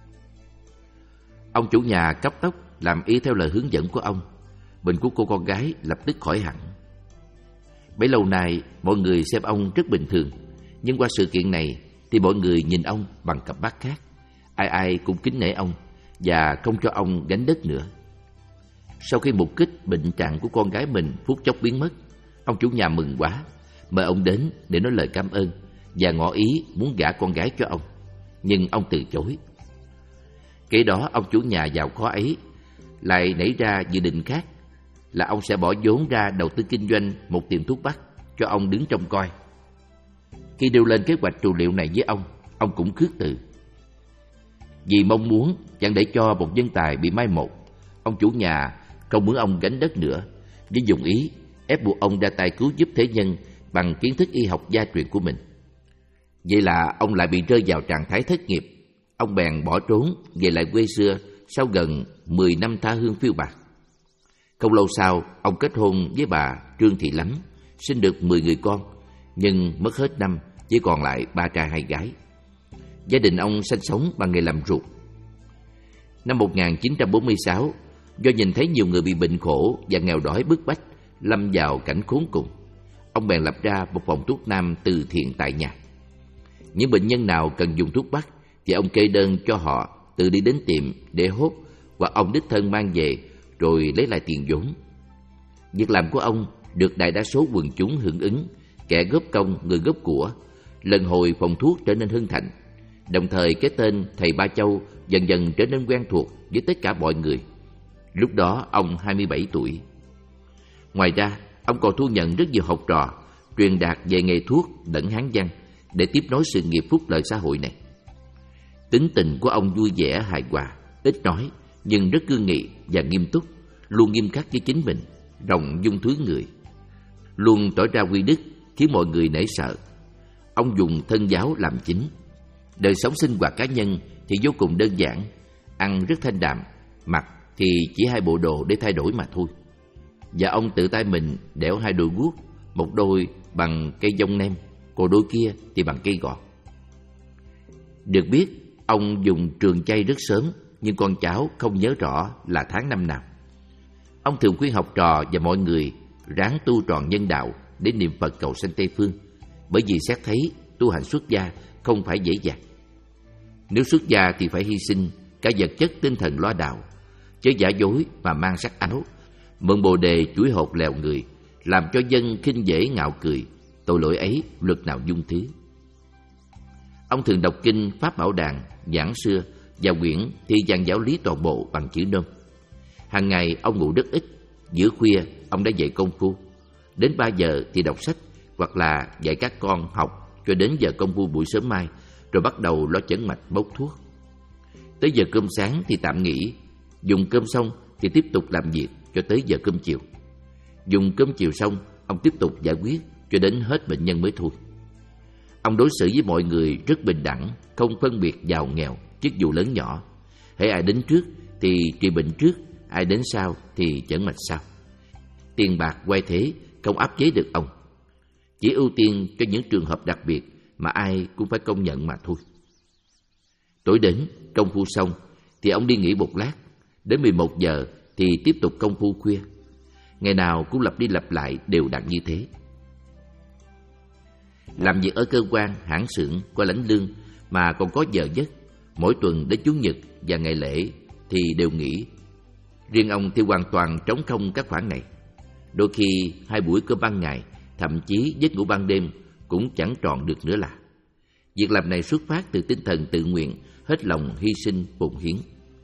Ông chủ nhà cấp tốc làm y theo lời hướng dẫn của ông. Bệnh của cô con gái lập tức khỏi hẳn. Bấy lâu nay mọi người xem ông rất bình thường, nhưng qua sự kiện này thì mọi người nhìn ông bằng cặp mắt khác. Ai ai cũng kính nể ông và không cho ông gánh đất nữa. Sau khi mục kích bệnh trạng của con gái mình phút chốc biến mất, ông chủ nhà mừng quá, mời ông đến để nói lời cảm ơn và ngỏ ý muốn gả con gái cho ông. Nhưng ông từ chối. Kể đó ông chủ nhà giàu có ấy lại nảy ra dự định khác, là ông sẽ bỏ vốn ra đầu tư kinh doanh một tiệm thuốc bắc cho ông đứng trông coi. Khi đưa lên kế hoạch trù liệu này với ông, ông cũng khước từ. Vì mong muốn chẳng để cho một nhân tài bị mai một, ông chủ nhà không muốn ông gánh đất nữa, với dùng ý ép buộc ông ra tay cứu giúp thế nhân bằng kiến thức y học gia truyền của mình. Vậy là ông lại bị rơi vào trạng thái thất nghiệp. Ông bèn bỏ trốn về lại quê xưa sau gần mười năm tha hương phiêu bạt. Không lâu sau, ông kết hôn với bà Trương Thị Lắm, sinh được mười người con, nhưng mất hết năm chỉ còn lại ba trai hai gái. Gia đình ông sinh sống bằng nghề làm ruột. Năm một nghìn chín trăm bốn mươi sáu, do nhìn thấy nhiều người bị bệnh khổ và nghèo đói bức bách, lâm vào cảnh khốn cùng, ông bèn lập ra một phòng thuốc nam từ thiện tại nhà. Những bệnh nhân nào cần dùng thuốc bắc thì ông kê đơn cho họ tự đi đến tiệm để hốt, hoặc ông đích thân mang về rồi lấy lại tiền vốn. Việc làm của ông được đại đa số quần chúng hưởng ứng, kẻ góp công, người góp của. Lần hồi phòng thuốc trở nên hưng thịnh, đồng thời cái tên thầy Ba Châu dần dần trở nên quen thuộc với tất cả mọi người. Lúc đó ông hai mươi bảy tuổi. Ngoài ra, ông còn thu nhận rất nhiều học trò, truyền đạt về nghề thuốc lẫn hán văn để tiếp nối sự nghiệp phúc lợi xã hội này. Tính tình của ông vui vẻ hài hòa, ít nói nhưng rất cương nghị và nghiêm túc, luôn nghiêm khắc với chính mình, rộng dung thứ người, luôn tỏ ra quy đức khiến mọi người nể sợ. Ông dùng thân giáo làm chính. Đời sống sinh hoạt cá nhân thì vô cùng đơn giản, ăn rất thanh đạm, mặc thì chỉ hai bộ đồ để thay đổi mà thôi. Và ông tự tay mình đẽo hai đôi guốc, một đôi bằng cây dông nem, còn đôi kia thì bằng cây gọt. Được biết, ông dùng trường chay rất sớm, nhưng con cháu không nhớ rõ là tháng năm nào. Ông thường khuyên học trò và mọi người ráng tu trọn nhân đạo để niệm Phật cầu sanh Tây Phương, bởi vì xét thấy tu hành xuất gia không phải dễ dàng. Nếu xuất gia thì phải hy sinh cả vật chất tinh thần lo đạo, chớ giả dối mà mang sắc áo, mượn bồ đề chuỗi hột lèo người, làm cho dân khinh dễ ngạo cười. Tội lỗi ấy luật nào dung thứ. Ông thường đọc kinh Pháp Bảo Đàn, Giảng Xưa và quyển Thi văn giáo lý toàn bộ bằng chữ nôm. Hàng ngày ông ngủ rất ít, giữa khuya ông đã dạy công phu. Đến ba giờ thì đọc sách hoặc là dạy các con học cho đến giờ công phu buổi sớm mai, rồi bắt đầu lo chẩn mạch bốc thuốc. Tới giờ cơm sáng thì tạm nghỉ, dùng cơm xong thì tiếp tục làm việc cho tới giờ cơm chiều. Dùng cơm chiều xong, ông tiếp tục giải quyết cho đến hết bệnh nhân mới thôi. Ông đối xử với mọi người rất bình đẳng, không phân biệt giàu nghèo, chức vụ lớn nhỏ. Hễ ai đến trước thì trị bệnh trước, ai đến sau thì chẩn mạch sau. Tiền bạc quay thế không áp chế được ông, chỉ ưu tiên cho những trường hợp đặc biệt mà ai cũng phải công nhận mà thôi. Tối đến, công phu xong thì ông đi nghỉ một lát, đến mười một giờ thì tiếp tục công phu khuya. Ngày nào cũng lặp đi lặp lại đều đặn như thế. Làm việc ở cơ quan, hãng xưởng có lãnh lương mà còn có giờ giấc, mỗi tuần đến Chủ nhật và ngày lễ thì đều nghỉ. Riêng ông thì hoàn toàn trống không các khoản này. Đôi khi hai buổi cơm ban ngày, thậm chí giấc ngủ ban đêm cũng chẳng trọn được nữa là. Việc làm này xuất phát từ tinh thần tự nguyện, hết lòng hy sinh phụng hiến.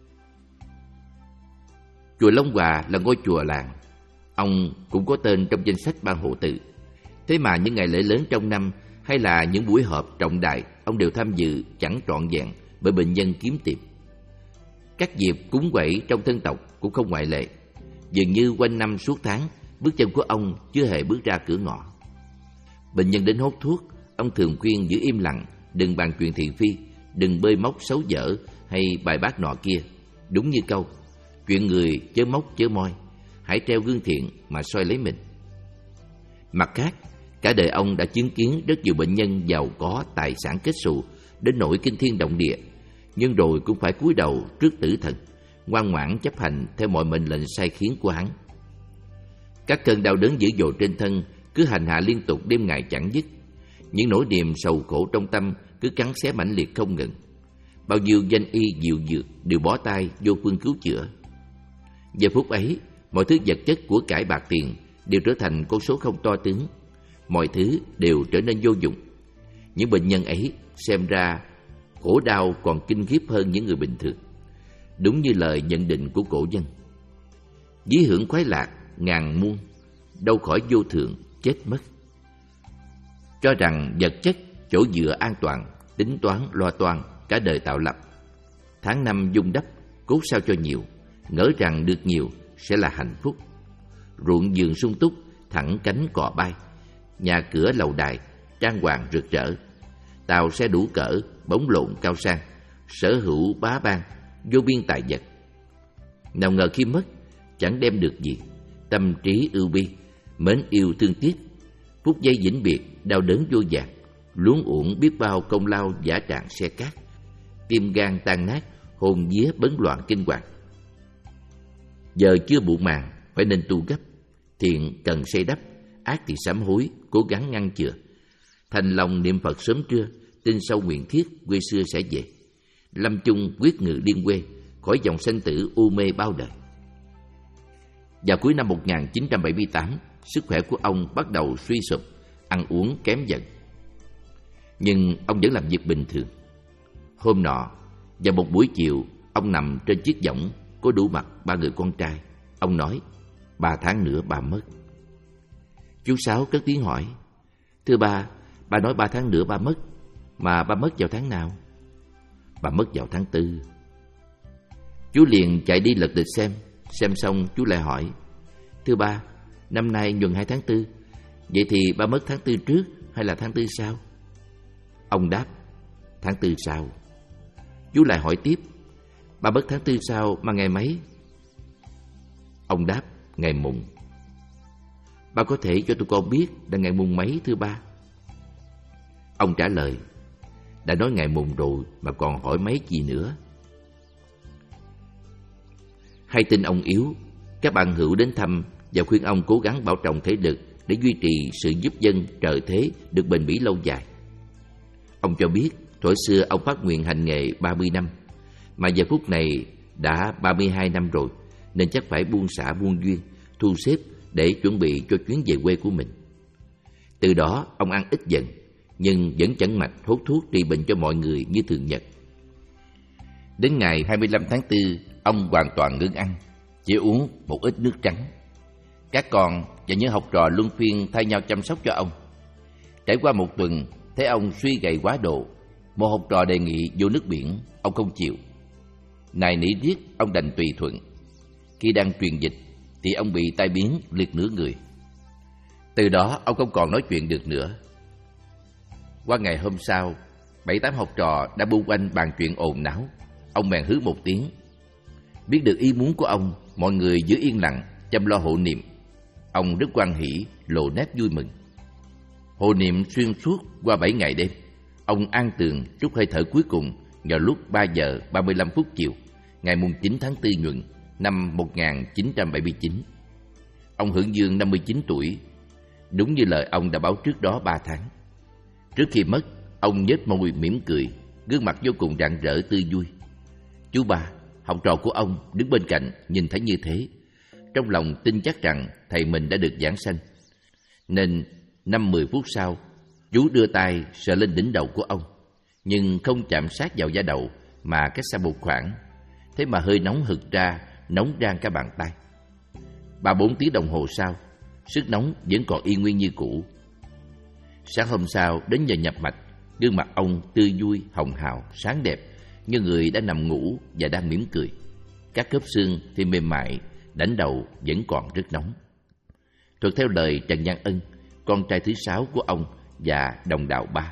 Chùa Long Hòa là ngôi chùa làng. Ông cũng có tên trong danh sách ban hộ tự. Thế mà những ngày lễ lớn trong năm hay là những buổi họp trọng đại, ông đều tham dự chẳng trọn vẹn bởi bệnh nhân kiếm tìm. Các dịp cúng quẩy trong thân tộc cũng không ngoại lệ. Dường như quanh năm suốt tháng, bước chân của ông chưa hề bước ra cửa ngõ. Bệnh nhân đến hốt thuốc, ông thường khuyên giữ im lặng, đừng bàn chuyện thị phi, đừng bơi móc xấu dở hay bài bác nọ kia. Đúng như câu, chuyện người chớ móc chớ moi, hãy treo gương thiện mà soi lấy mình. Mặt khác, cả đời ông đã chứng kiến rất nhiều bệnh nhân giàu có tài sản kết xù đến nỗi kinh thiên động địa, nhưng rồi cũng phải cúi đầu trước tử thần, ngoan ngoãn chấp hành theo mọi mệnh lệnh sai khiến của hắn. Các cơn đau đớn dữ dội trên thân cứ hành hạ liên tục đêm ngày chẳng dứt. Những nỗi niềm sầu khổ trong tâm cứ cắn xé mãnh liệt không ngừng. Bao nhiêu danh y diệu dược đều bó tay vô phương cứu chữa. Giờ phút ấy, mọi thứ vật chất của cải bạc tiền đều trở thành con số không to tướng. Mọi thứ đều trở nên vô dụng. Những bệnh nhân ấy xem ra khổ đau còn kinh khiếp hơn những người bình thường. Đúng như lời nhận định của cổ nhân: dí hưởng khoái lạc ngàn muôn, đâu khỏi vô thượng chết mất. Cho rằng vật chất chỗ dựa an toàn, tính toán lo toan cả đời tạo lập. Tháng năm dung đắp, cốt sao cho nhiều, ngỡ rằng được nhiều sẽ là hạnh phúc. Ruộng vườn sung túc, thẳng cánh cò bay, nhà cửa lầu đài trang hoàng rực rỡ, tàu xe đủ cỡ bóng lộn cao sang, sở hữu bá ban, vô biên tài vật. Nào ngờ khi mất chẳng đem được gì, tâm trí ưu bi, mến yêu thương tiếc, phút giây vĩnh biệt đau đớn vô vàn, luống uổng biết bao công lao giả trạng xe cát, tim gan tan nát, hồn vía bấn loạn kinh hoàng. Giờ chưa bụ màng, phải nên tu gấp. Thiện cần xây đắp, ác thì sám hối, cố gắng ngăn chừa. Thành lòng niệm Phật sớm trưa, tin sâu nguyện thiết quê xưa sẽ về. lâm chung quyết ngự liên quê, khỏi dòng sanh tử u mê bao đời. Vào cuối năm một nghìn chín trăm bảy mươi tám, sức khỏe của ông bắt đầu suy sụp, ăn uống kém dần. Nhưng ông vẫn làm việc bình thường. Hôm nọ, vào một buổi chiều, ông nằm trên chiếc võng có đủ mặt ba người con trai. Ông nói, ba tháng nữa bà mất. Chú Sáu cất tiếng hỏi, thưa ba, bà nói ba tháng nữa ba mất, mà ba mất vào tháng nào? Bà mất vào tháng tư. Chú liền chạy đi lật lịch xem, xem xong chú lại hỏi, thưa ba, năm nay nhuận hai tháng tư, vậy thì ba mất tháng tư trước hay là tháng tư sau? Ông đáp, tháng tư sau. Chú lại hỏi tiếp, ba mất tháng tư sau mà ngày mấy? Ông đáp, ngày mùng. Ba có thể cho tụi con biết là ngày mùng mấy thưa ba? Ông trả lời, đã nói ngày mùng rồi mà còn hỏi mấy gì nữa? Hay tin ông yếu, các bạn hữu đến thăm và khuyên ông cố gắng bảo trọng thể lực để duy trì sự giúp dân trợ thế được bền bỉ lâu dài. Ông cho biết thuở xưa ông phát nguyện hành nghề ba mươi năm, mà giờ phút này đã ba mươi hai năm rồi, nên chắc phải buông xả buông duyên, thu xếp để chuẩn bị cho chuyến về quê của mình. Từ đó ông ăn ít dần, nhưng vẫn chẩn mạch hút thuốc trị bệnh cho mọi người như thường nhật. Đến ngày hai mươi lăm tháng tư, ông hoàn toàn ngưng ăn, chỉ uống một ít nước trắng. Các con và những học trò luân phiên thay nhau chăm sóc cho ông. Trải qua một tuần, thấy ông suy gầy quá độ. Một học trò đề nghị vô nước biển, ông không chịu. Nài nỉ riết, ông đành tùy thuận. Khi đang truyền dịch thì ông bị tai biến liệt nửa người. Từ đó ông không còn nói chuyện được nữa. Qua ngày hôm sau, bảy tám học trò đã bu quanh bàn chuyện ồn náo. Ông bèn hứ một tiếng. Biết được ý muốn của ông, mọi người giữ yên lặng, chăm lo hộ niệm. Ông rất hoan hỉ, lộ nét vui mừng. Hộ niệm xuyên suốt qua bảy ngày đêm. Ông an tường trút hơi thở cuối cùng vào lúc ba giờ ba mươi lăm phút chiều, ngày mùng chín tháng tư nhuận năm một nghìn chín trăm bảy mươi chín. Ông hưởng dương năm mươi chín tuổi, đúng như lời ông đã báo trước đó ba tháng. Trước khi mất, ông nhếch môi mỉm cười, gương mặt vô cùng rạng rỡ tươi vui. Chú Ba, học trò của ông, đứng bên cạnh nhìn thấy như thế, trong lòng tin chắc rằng thầy mình đã được giảng sanh. Nên năm mười phút sau, chú đưa tay sờ lên đỉnh đầu của ông, nhưng không chạm sát vào da đầu mà cách xa một khoảng. Thế mà hơi nóng hực ra, nóng rang cả bàn tay. Ba bốn tiếng đồng hồ sau, sức nóng vẫn còn y nguyên như cũ. Sáng hôm sau đến giờ nhập mạch, gương mặt ông tươi vui, hồng hào, sáng đẹp, như người đã nằm ngủ và đang mỉm cười. Các khớp xương thì mềm mại, đỉnh đầu vẫn còn rất nóng. Thuật theo lời Trần Văn Ân, con trai thứ sáu của ông và đồng đạo Ba.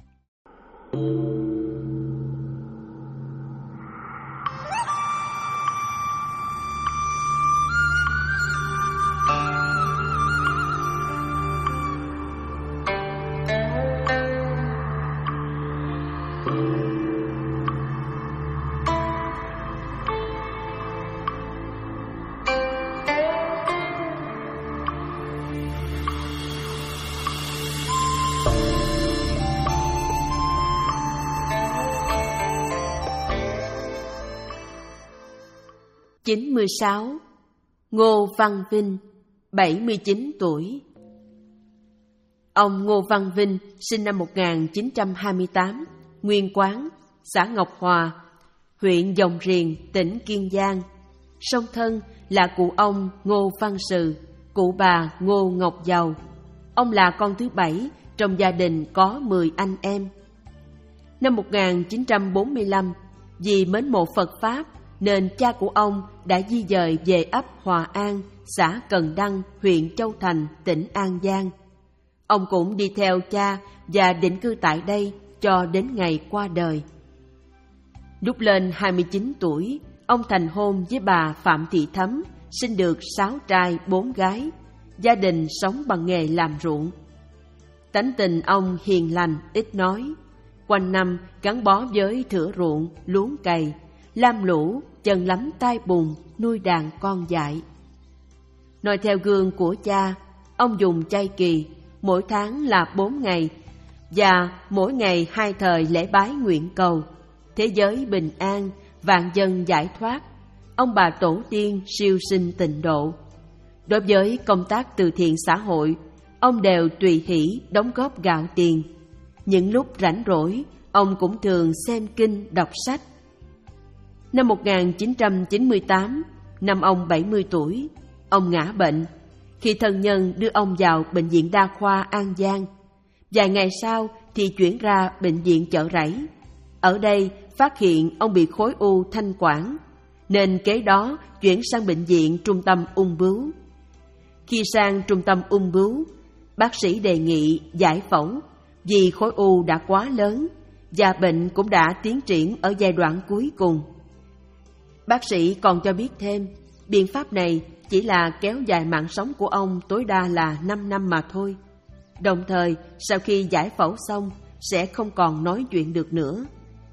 chín mươi sáu. Ngô Văn Vinh, bảy mươi chín tuổi. Ông Ngô Văn Vinh sinh năm một nghìn chín trăm hai mươi tám, nguyên quán, xã Ngọc Hòa, huyện Dòng Riềng, tỉnh Kiên Giang. Song thân là cụ ông Ngô Văn Sự, cụ bà Ngô Ngọc Giàu. Ông là con thứ bảy trong gia đình có mười anh em. Năm một nghìn chín trăm bốn mươi lăm, vì mến mộ Phật Pháp nên cha của ông đã di dời về ấp Hòa An, xã Cần Đăng, huyện Châu Thành, tỉnh An Giang. Ông cũng đi theo cha và định cư tại đây cho đến ngày qua đời. Lúc lên hai mươi chín tuổi, ông thành hôn với bà Phạm Thị Thấm, sinh được sáu trai bốn gái. Gia đình sống bằng nghề làm ruộng. Tánh tình ông hiền lành, ít nói, quanh năm gắn bó với thửa ruộng, luống cày, lam lũ, chân lắm tay bùn, nuôi đàn con dại. Noi theo gương của cha, ông dùng chay kỳ, mỗi tháng là bốn ngày, và mỗi ngày hai thời lễ bái nguyện cầu. thế giới bình an, vạn dân giải thoát, ông bà tổ tiên siêu sinh tịnh độ. Đối với công tác từ thiện xã hội, ông đều tùy hỷ đóng góp gạo tiền. Những lúc rảnh rỗi, ông cũng thường xem kinh, đọc sách. Năm một nghìn chín trăm chín mươi tám, năm ông bảy mươi tuổi, ông ngã bệnh. Khi thân nhân đưa ông vào Bệnh viện Đa khoa An Giang, vài ngày sau thì chuyển ra Bệnh viện Chợ Rẫy. Ở đây phát hiện ông bị khối u thanh quản, nên kế đó chuyển sang bệnh viện trung tâm ung bướu. Khi sang trung tâm ung bướu, bác sĩ đề nghị giải phẫu vì khối u đã quá lớn và bệnh cũng đã tiến triển ở giai đoạn cuối cùng. Bác sĩ còn cho biết thêm, biện pháp này chỉ là kéo dài mạng sống của ông tối đa là năm năm mà thôi. Đồng thời, sau khi giải phẫu xong, sẽ không còn nói chuyện được nữa.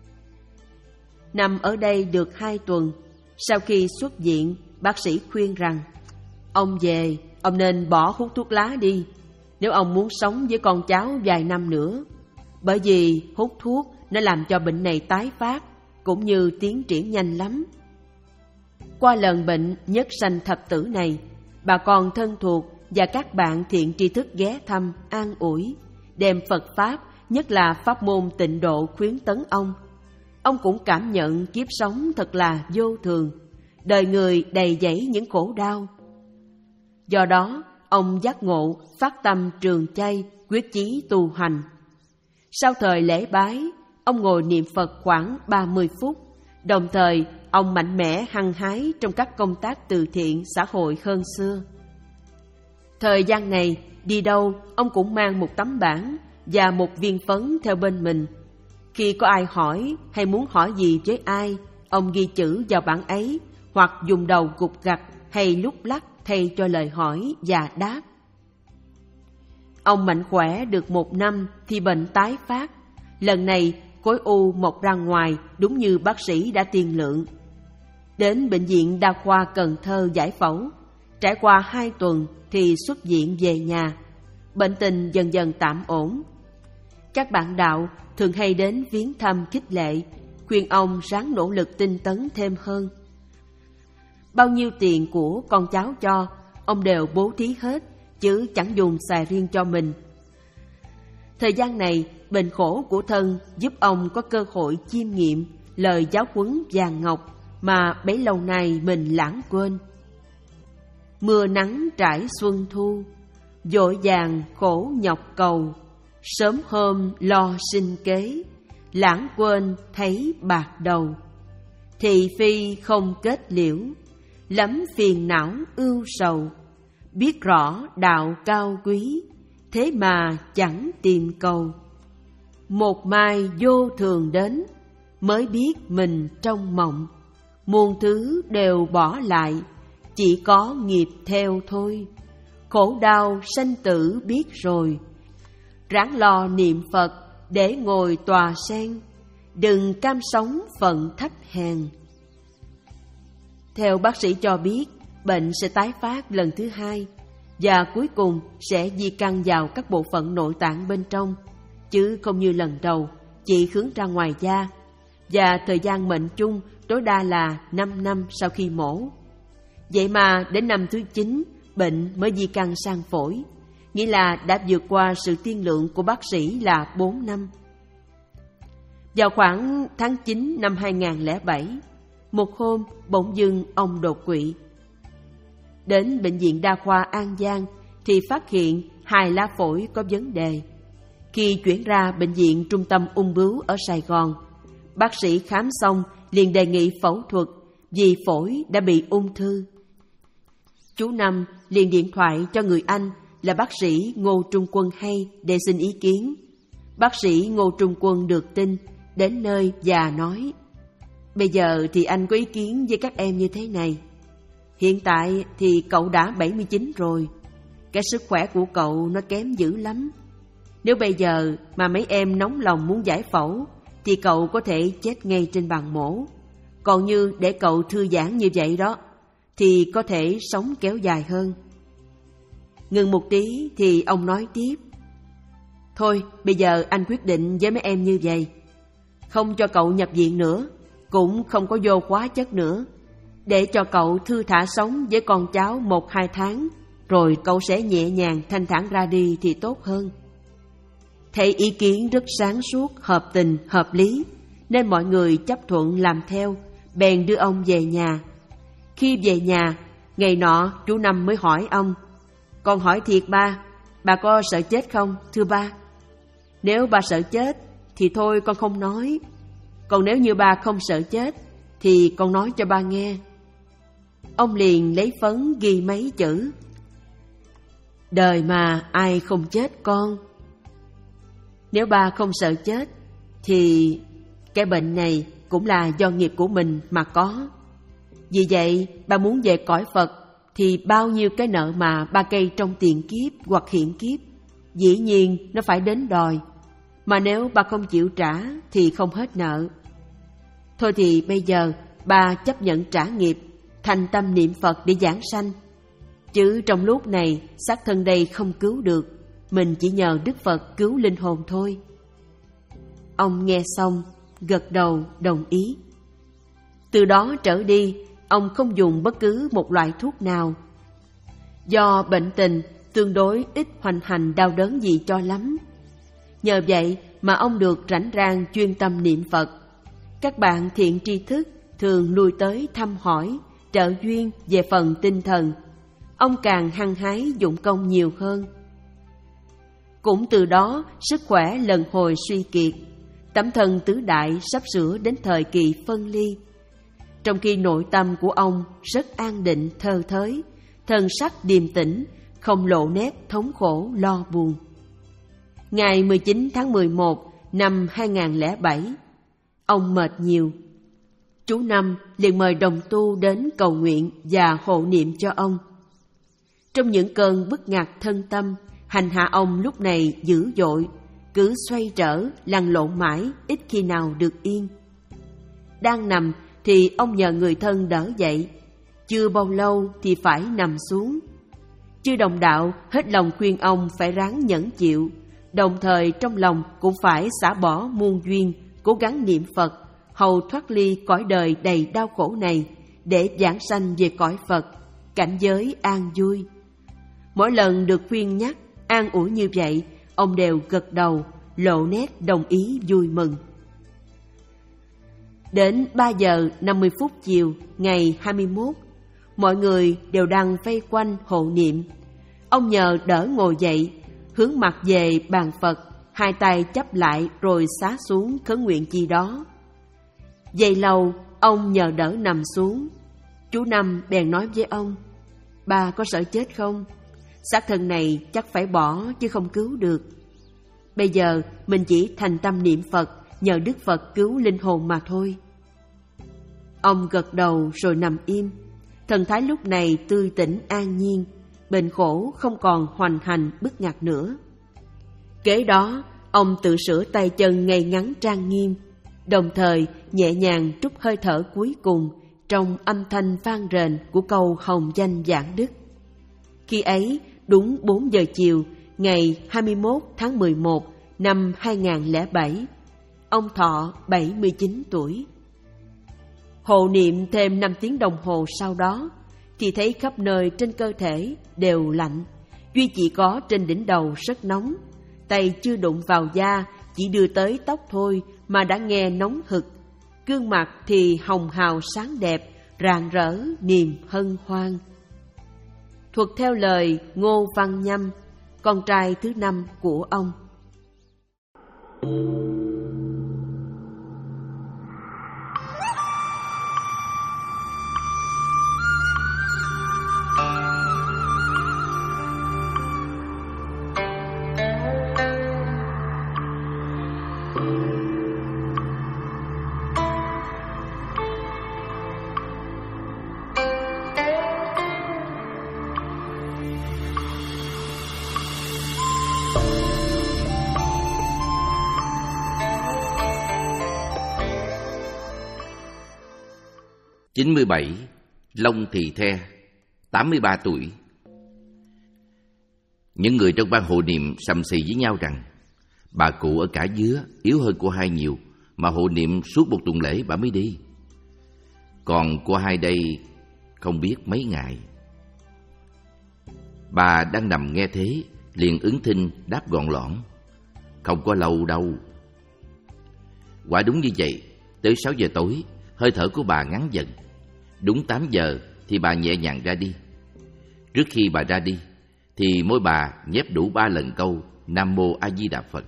Nằm ở đây được hai tuần, sau khi xuất viện, bác sĩ khuyên rằng ông về, ông nên bỏ hút thuốc lá đi, nếu ông muốn sống với con cháu vài năm nữa. Bởi vì hút thuốc nó làm cho bệnh này tái phát, cũng như tiến triển nhanh lắm. Qua lần bệnh nhất sanh thập tử này, bà con thân thuộc và các bạn thiện tri thức ghé thăm, an ủi, đem Phật Pháp, nhất là pháp môn tịnh độ khuyến tấn ông. Ông cũng cảm nhận kiếp sống thật là vô thường, đời người đầy dẫy những khổ đau. Do đó, ông giác ngộ, phát tâm trường chay, quyết chí tu hành. Sau thời lễ bái, ông ngồi niệm Phật khoảng ba mươi phút, đồng thời ông mạnh mẽ hăng hái trong các công tác từ thiện xã hội hơn xưa. Thời gian này, đi đâu ông cũng mang một tấm bảng và một viên phấn theo bên mình. Khi có ai hỏi hay muốn hỏi gì với ai, ông ghi chữ vào bảng ấy hoặc dùng đầu gục gặt hay lúc lắc thay cho lời hỏi và đáp. Ông mạnh khỏe được một năm thì bệnh tái phát. Lần này khối u mọc ra ngoài đúng như bác sĩ đã tiên lượng. Đến Bệnh viện Đa khoa Cần Thơ giải phẫu. Trải qua hai tuần thì xuất viện về nhà. Bệnh tình dần dần tạm ổn. Các bạn đạo thường hay đến viếng thăm khích lệ, khuyên ông ráng nỗ lực tinh tấn thêm hơn. Bao nhiêu tiền của con cháu cho, ông đều bố thí hết, chứ chẳng dùng xài riêng cho mình. Thời gian này, bệnh khổ của thân giúp ông có cơ hội chiêm nghiệm lời giáo huấn vàng ngọc mà bấy lâu nay mình lãng quên. Mưa nắng trải xuân thu, vội vàng khổ nhọc cầu, sớm hôm lo sinh kế, lãng quên thấy bạc đầu. Thị phi không kết liễu, lắm phiền não ưu sầu, biết rõ đạo cao quý, thế mà chẳng tìm cầu. Một mai vô thường đến, mới biết mình trong mộng, muôn thứ đều bỏ lại, chỉ có nghiệp theo thôi. Khổ đau sanh tử biết rồi, ráng lo niệm Phật để ngồi tòa sen, đừng cam sống phận thấp hèn. Theo bác sĩ cho biết, bệnh sẽ tái phát lần thứ hai và cuối cùng sẽ di căn vào các bộ phận nội tạng bên trong, chứ không như lần đầu chỉ hướng ra ngoài da. Và thời gian mệnh chung tối đa là năm năm sau khi mổ. Vậy mà đến năm thứ chín, bệnh mới di căn sang phổi, nghĩa là đã vượt qua sự tiên lượng của bác sĩ là bốn năm. Vào khoảng tháng chín năm hai nghìn không trăm lẻ bảy, một hôm bỗng dưng ông đột quỵ. Đến Bệnh viện Đa khoa An Giang thì phát hiện hai lá phổi có vấn đề. Khi chuyển ra Bệnh viện Trung tâm ung bướu ở Sài Gòn, bác sĩ khám xong liền đề nghị phẫu thuật vì phổi đã bị ung thư. Chú Năm liền điện thoại cho người anh là bác sĩ Ngô Trung Quân hay để xin ý kiến. Bác sĩ Ngô Trung Quân được tin, đến nơi và nói: bây giờ thì anh có ý kiến với các em như thế này. Hiện tại thì cậu đã bảy mươi chín rồi, cái sức khỏe của cậu nó kém dữ lắm. Nếu bây giờ mà mấy em nóng lòng muốn giải phẫu thì cậu có thể chết ngay trên bàn mổ. Còn như để cậu thư giãn như vậy đó thì có thể sống kéo dài hơn. Ngừng một tí thì ông nói tiếp: thôi bây giờ anh quyết định với mấy em như vậy. không cho cậu nhập viện nữa, cũng không có vô hóa chất nữa, để cho cậu thư thả sống với con cháu một hai tháng, rồi cậu sẽ nhẹ nhàng thanh thản ra đi thì tốt hơn. Thấy ý kiến rất sáng suốt, hợp tình, hợp lý, nên mọi người chấp thuận làm theo, bèn đưa ông về nhà. Khi về nhà, ngày nọ chú Năm mới hỏi ông: "Con hỏi thiệt ba, bà có sợ chết không, thưa ba?" "Nếu ba sợ chết thì thôi con không nói, còn nếu như ba không sợ chết thì con nói cho ba nghe." Ông liền lấy phấn ghi mấy chữ: "Đời mà ai không chết con." Nếu ba không sợ chết thì cái bệnh này cũng là do nghiệp của mình mà có. Vì vậy ba muốn về cõi Phật thì bao nhiêu cái nợ mà ba gây trong tiền kiếp hoặc hiện kiếp, dĩ nhiên nó phải đến đòi. Mà nếu ba không chịu trả thì không hết nợ. Thôi thì bây giờ ba chấp nhận trả nghiệp, thành tâm niệm Phật để giảng sanh. Chứ trong lúc này xác thân đây không cứu được, mình chỉ nhờ Đức Phật cứu linh hồn thôi. Ông nghe xong, gật đầu đồng ý. Từ đó trở đi, ông không dùng bất cứ một loại thuốc nào. Do bệnh tình tương đối ít hoành hành đau đớn gì cho lắm. Nhờ vậy mà ông được rảnh rang chuyên tâm niệm Phật. Các bạn thiện tri thức thường lui tới thăm hỏi, trợ duyên về phần tinh thần. Ông càng hăng hái dụng công nhiều hơn. Cũng từ đó sức khỏe lần hồi suy kiệt, tẩm thân tứ đại sắp sửa đến thời kỳ phân ly. Trong khi nội tâm của ông rất an định thơ thới, thân sắc điềm tĩnh, không lộ nét thống khổ lo buồn. Ngày mười chín tháng mười một năm hai nghìn không trăm lẻ bảy, ông mệt nhiều. Chú Năm liền mời đồng tu đến cầu nguyện và hộ niệm cho ông. Trong những cơn bức ngặt thân tâm, hành hạ ông lúc này dữ dội, cứ xoay trở, lăn lộn mãi, ít khi nào được yên. Đang nằm thì ông nhờ người thân đỡ dậy, chưa bao lâu thì phải nằm xuống. Chư đồng đạo hết lòng khuyên ông phải ráng nhẫn chịu, đồng thời trong lòng cũng phải xả bỏ muôn duyên, cố gắng niệm Phật, hầu thoát ly cõi đời đầy đau khổ này, để giảng sanh về cõi Phật, cảnh giới an vui. Mỗi lần được khuyên nhắc, an ủi như vậy, ông đều gật đầu, lộ nét đồng ý vui mừng. Đến ba giờ năm mươi phút chiều ngày hai mươi mốt, mọi người đều đang vây quanh hộ niệm. Ông nhờ đỡ ngồi dậy, hướng mặt về bàn Phật, hai tay chắp lại rồi xá xuống khấn nguyện chi đó. Giây lâu, ông nhờ đỡ nằm xuống. Chú Năm bèn nói với ông: "Ba có sợ chết không? Xác thân này chắc phải bỏ chứ không cứu được. Bây giờ mình chỉ thành tâm niệm Phật, nhờ Đức Phật cứu linh hồn mà thôi." Ông gật đầu rồi nằm im. Thần thái lúc này tươi tỉnh an nhiên, bệnh khổ không còn hoành hành bức ngặt nữa. Kế đó, ông tự sửa tay chân ngay ngắn trang nghiêm, đồng thời nhẹ nhàng trút hơi thở cuối cùng trong âm thanh vang rền của câu hồng danh giảng đức. Khi ấy, đúng bốn giờ chiều, ngày hai mươi mốt tháng mười một năm hai nghìn không trăm lẻ bảy, ông thọ bảy mươi chín tuổi. Hộ niệm thêm năm tiếng đồng hồ sau đó, thì thấy khắp nơi trên cơ thể đều lạnh, duy chỉ có trên đỉnh đầu rất nóng. Tay chưa đụng vào da, chỉ đưa tới tóc thôi mà đã nghe nóng hực. Gương mặt thì hồng hào sáng đẹp, rạng rỡ niềm hân hoan. Thuật theo lời Ngô Văn Nhâm, con trai thứ năm của ông. chín mươi bảy. Long Thị The, tám mươi ba tuổi. Những người trong ban hộ niệm sầm xì với nhau rằng bà cụ ở cả dứa yếu hơn cô hai nhiều, mà hộ niệm suốt một tuần lễ bà mới đi. Còn cô hai đây không biết mấy ngày. Bà đang nằm nghe thế, liền ứng thinh đáp gọn lõn: Không có lâu đâu. Quả đúng như vậy, tới sáu giờ tối, hơi thở của bà ngắn dần. Đúng tám giờ thì bà nhẹ nhàng ra đi. Trước khi bà ra đi, thì môi bà nhép đủ ba lần câu Nam Mô A Di Đà Phật.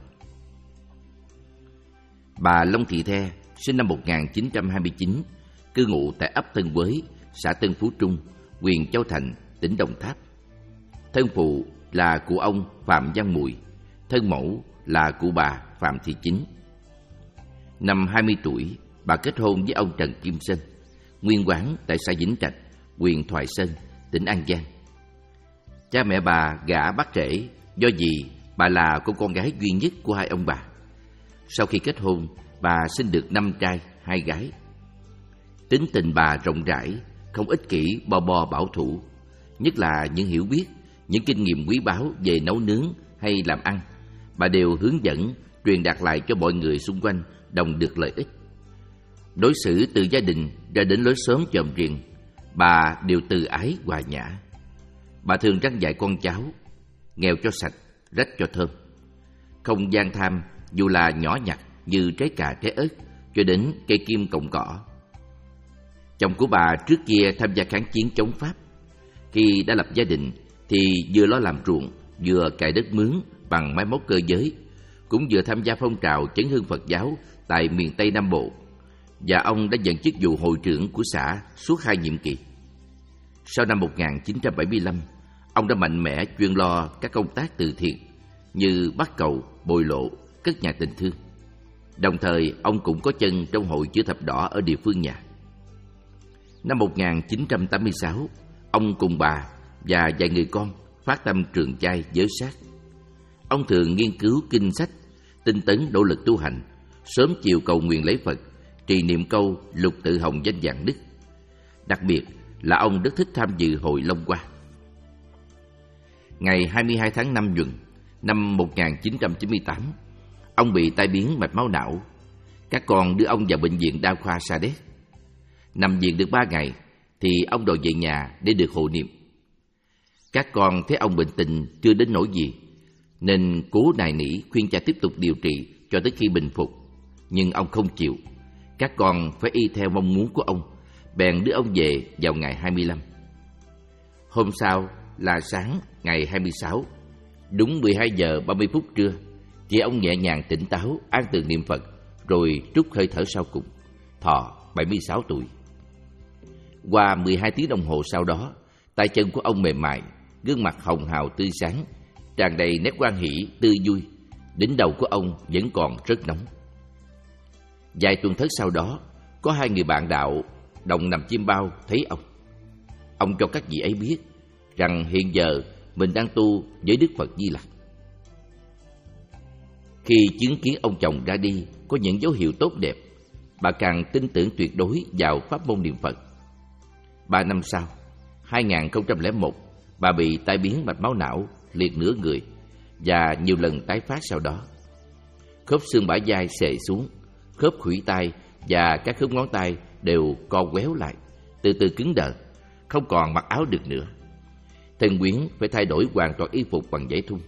Bà Long Thị The, sinh năm một nghìn chín trăm hai mươi chín, cư ngụ tại ấp Tân Quế, xã Tân Phú Trung, huyện Châu Thành, tỉnh Đồng Tháp. Thân phụ là cụ ông Phạm Văn Mùi, thân mẫu là cụ bà Phạm Thị Chính. Năm hai mươi tuổi, bà kết hôn với ông Trần Kim Sơn, nguyên quán tại xã Vĩnh Trạch, huyện Thoại Sơn, tỉnh An Giang. Cha mẹ bà gả bắt trễ, do vì bà là cô con gái duy nhất của hai ông bà. Sau khi kết hôn, bà sinh được năm trai, hai gái. Tính tình bà rộng rãi, không ích kỷ, bo bo bảo thủ, nhất là những hiểu biết, những kinh nghiệm quý báu về nấu nướng hay làm ăn, bà đều hướng dẫn, truyền đạt lại cho mọi người xung quanh đồng được lợi ích. Đối xử từ gia đình ra đến lối xóm chòm riêng, bà đều từ ái hòa nhã. Bà thường răn dạy con cháu: nghèo cho sạch, rách cho thơm, không gian tham dù là nhỏ nhặt như trái cà trái ớt cho đến cây kim cọng cỏ. Chồng của bà trước kia tham gia kháng chiến chống Pháp. Khi đã lập gia đình thì vừa lo làm ruộng, vừa cày đất mướn bằng máy móc cơ giới, cũng vừa tham gia phong trào chấn hưng Phật giáo tại miền Tây Nam Bộ, và ông đã nhận chức vụ hội trưởng của xã suốt hai nhiệm kỳ. Sau năm một nghìn chín trăm bảy mươi lăm, ông đã mạnh mẽ chuyên lo các công tác từ thiện như bắt cầu, bồi lộ, cất nhà tình thương. Đồng thời, ông cũng có chân trong hội chữ thập đỏ ở địa phương nhà. Năm một nghìn chín trăm tám mươi sáu, ông cùng bà và vài người con phát tâm trường chay giới sát. Ông thường nghiên cứu kinh sách, tinh tấn nỗ lực tu hành, sớm chiều cầu nguyện lễ Phật, trì niệm câu lục tự hồng danh vạn đức. Đặc biệt là ông rất thích tham dự hội Long Hoa. Ngày hai mươi hai tháng năm Nhuận năm một nghìn chín trăm chín mươi tám, ông bị tai biến mạch máu não. Các con đưa ông vào bệnh viện đa khoa Sa Đéc. Nằm viện được ba ngày thì ông đòi về nhà để được hộ niệm. Các con thấy ông bệnh tình chưa đến nỗi gì, nên cố nài nỉ khuyên cha tiếp tục điều trị cho tới khi bình phục. Nhưng ông không chịu. Các con phải y theo mong muốn của ông, bèn đưa ông về vào ngày hai mươi lăm. Hôm sau là sáng ngày hai mươi sáu, đúng mười hai giờ ba mươi phút trưa, thì ông nhẹ nhàng tỉnh táo, an tường niệm Phật, rồi trút hơi thở sau cùng, thọ bảy mươi sáu tuổi. Qua mười hai tiếng đồng hồ sau đó, tay chân của ông mềm mại, gương mặt hồng hào tươi sáng, tràn đầy nét hoan hỷ, tươi vui. Đỉnh đầu của ông vẫn còn rất nóng. Vài tuần thất sau đó, có hai người bạn đạo đồng nằm chim bao thấy ông. Ông cho các vị ấy biết rằng hiện giờ mình đang tu với Đức Phật Di Lặc. Khi chứng kiến ông chồng ra đi có những dấu hiệu tốt đẹp, bà càng tin tưởng tuyệt đối vào pháp môn niệm Phật. Ba năm sau, hai nghìn không trăm lẻ một, bà bị tai biến mạch máu não, liệt nửa người và nhiều lần tái phát sau đó. Khớp xương bả vai xệ xuống, khớp khuỷu tay và các khớp ngón tay đều co quéo lại, từ từ cứng đờ, không còn mặc áo được nữa. Thân quyến phải thay đổi hoàn toàn y phục bằng giấy thun.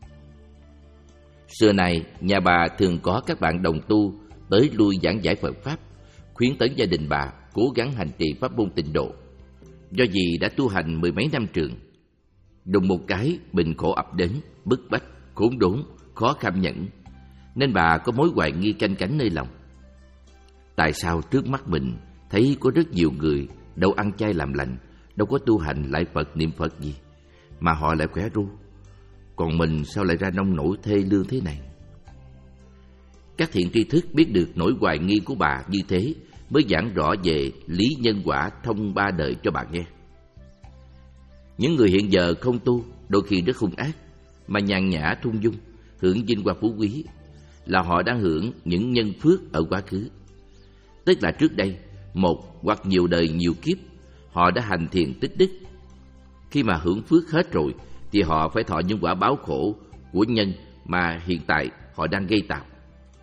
Xưa nay, nhà bà thường có các bạn đồng tu tới lui giảng giải Phật Pháp, khuyến tấn gia đình bà cố gắng hành trì pháp môn tịnh độ. Do vì đã tu hành mười mấy năm trường, đùng một cái bệnh khổ ập đến, bức bách, khốn đốn, khó kham nhẫn, nên bà có mối hoài nghi canh cánh nơi lòng. Tại sao trước mắt mình thấy có rất nhiều người đâu ăn chay làm lành, đâu có tu hành lại Phật niệm Phật gì, mà họ lại khỏe ru, còn mình sao lại ra nông nổi thê lương thế này? Các thiện tri thức biết được nỗi hoài nghi của bà như thế, mới giảng rõ về lý nhân quả thông ba đời cho bà nghe. Những người hiện giờ không tu đôi khi rất hung ác, mà nhàn nhã thung dung, hưởng vinh hoa phú quý, là họ đang hưởng những nhân phước ở quá khứ. Tức là trước đây, một hoặc nhiều đời nhiều kiếp, họ đã hành thiền tích đức. Khi mà hưởng phước hết rồi, thì họ phải thọ những quả báo khổ của nhân mà hiện tại họ đang gây tạo.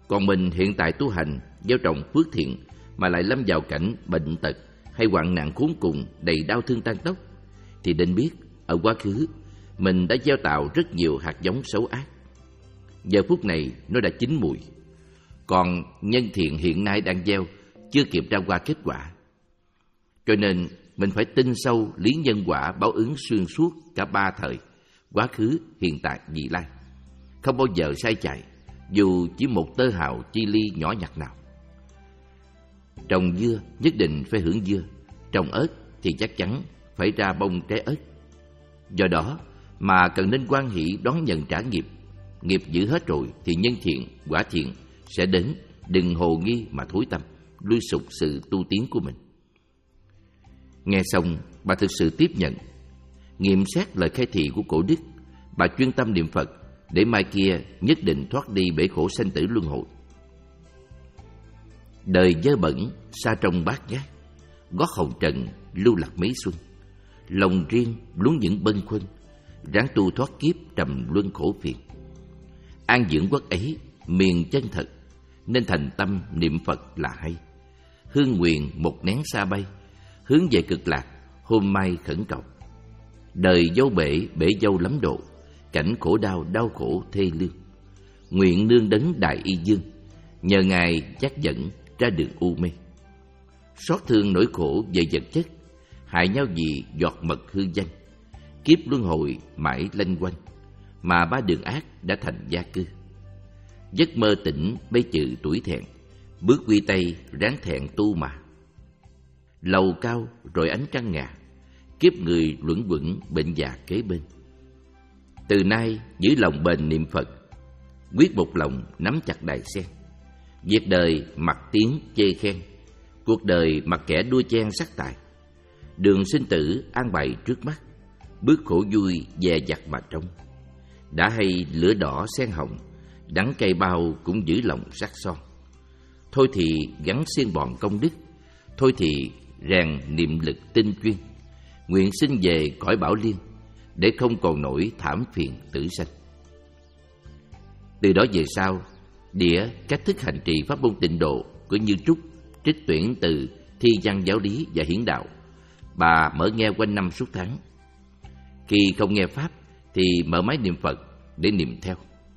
Còn mình hiện tại tu hành, gieo trồng phước thiện mà lại lâm vào cảnh bệnh tật hay hoạn nạn khốn cùng đầy đau thương tan tóc, thì nên biết ở quá khứ mình đã gieo tạo rất nhiều hạt giống xấu ác. Giờ phút này nó đã chín mùi, còn nhân thiện hiện nay đang gieo chưa kịp ra qua kết quả. Cho nên mình phải tin sâu lý nhân quả báo ứng xuyên suốt cả ba thời, quá khứ, hiện tại, vị lai, không bao giờ sai chạy, dù chỉ một tơ hào chi ly nhỏ nhặt nào. Trồng dưa nhất định phải hưởng dưa, trồng ớt thì chắc chắn phải ra bông trái ớt. Do đó mà cần nên hoan hỷ đón nhận trả nghiệp. Nghiệp giữ hết rồi thì nhân thiện, quả thiện sẽ đến, đừng hồ nghi mà thối tâm, lui sụp sự tu tiến của mình. Nghe xong, bà thực sự tiếp nhận, nghiệm xét lời khai thị của cổ đức. Bà chuyên tâm niệm Phật để mai kia nhất định thoát đi bể khổ sanh tử luân hồi. Đời dơ bẩn, sa trong bát ngát, gót hồng trần, lưu lạc mấy xuân. Lòng riêng luôn những bâng khuâng, ráng tu thoát kiếp trầm luân khổ phiền. An dưỡng quốc ấy, miền chân thật, nên thành tâm niệm Phật là hay. Hương nguyện một nén xa bay, hướng về cực lạc, hôm mai khẩn cầu. Đời dâu bể, bể dâu lắm độ, cảnh khổ đau, đau khổ thê lương. Nguyện nương đấng đại y dương, nhờ Ngài chắc dẫn ra đường u mê. Xót thương nỗi khổ về vật chất, hại nhau vì giọt mật hư danh. Kiếp luân hồi mãi lanh quanh, mà ba đường ác đã thành gia cư. Giấc mơ tỉnh bấy chữ tuổi thẹn, bước quy tây ráng thẹn tu mà. Lầu cao rồi ánh trăng ngà, kiếp người luẩn quẩn bệnh già kế bên. Từ nay giữ lòng bền niệm Phật, quyết một lòng nắm chặt đài sen. Việc đời mặc tiếng chê khen, cuộc đời mặc kẻ đua chen sắc tài. Đường sinh tử an bày trước mắt, bước khổ vui dè dặt mà trông. Đã hay lửa đỏ sen hồng, đắng cay bao cũng giữ lòng sắc son. Thôi thì gắn xiên bòn công đức, thôi thì rèn niệm lực tinh chuyên. Nguyện sinh về cõi Bảo Liên, để không còn nổi thảm phiền tử sanh. Từ đó về sau, đĩa cách thức hành trì pháp môn tịnh độ của Như Trúc trích tuyển từ Thi Văn Giáo Lý và Hiển Đạo, bà mở nghe quanh năm suốt tháng. Khi không nghe pháp thì mở máy niệm Phật để niệm theo.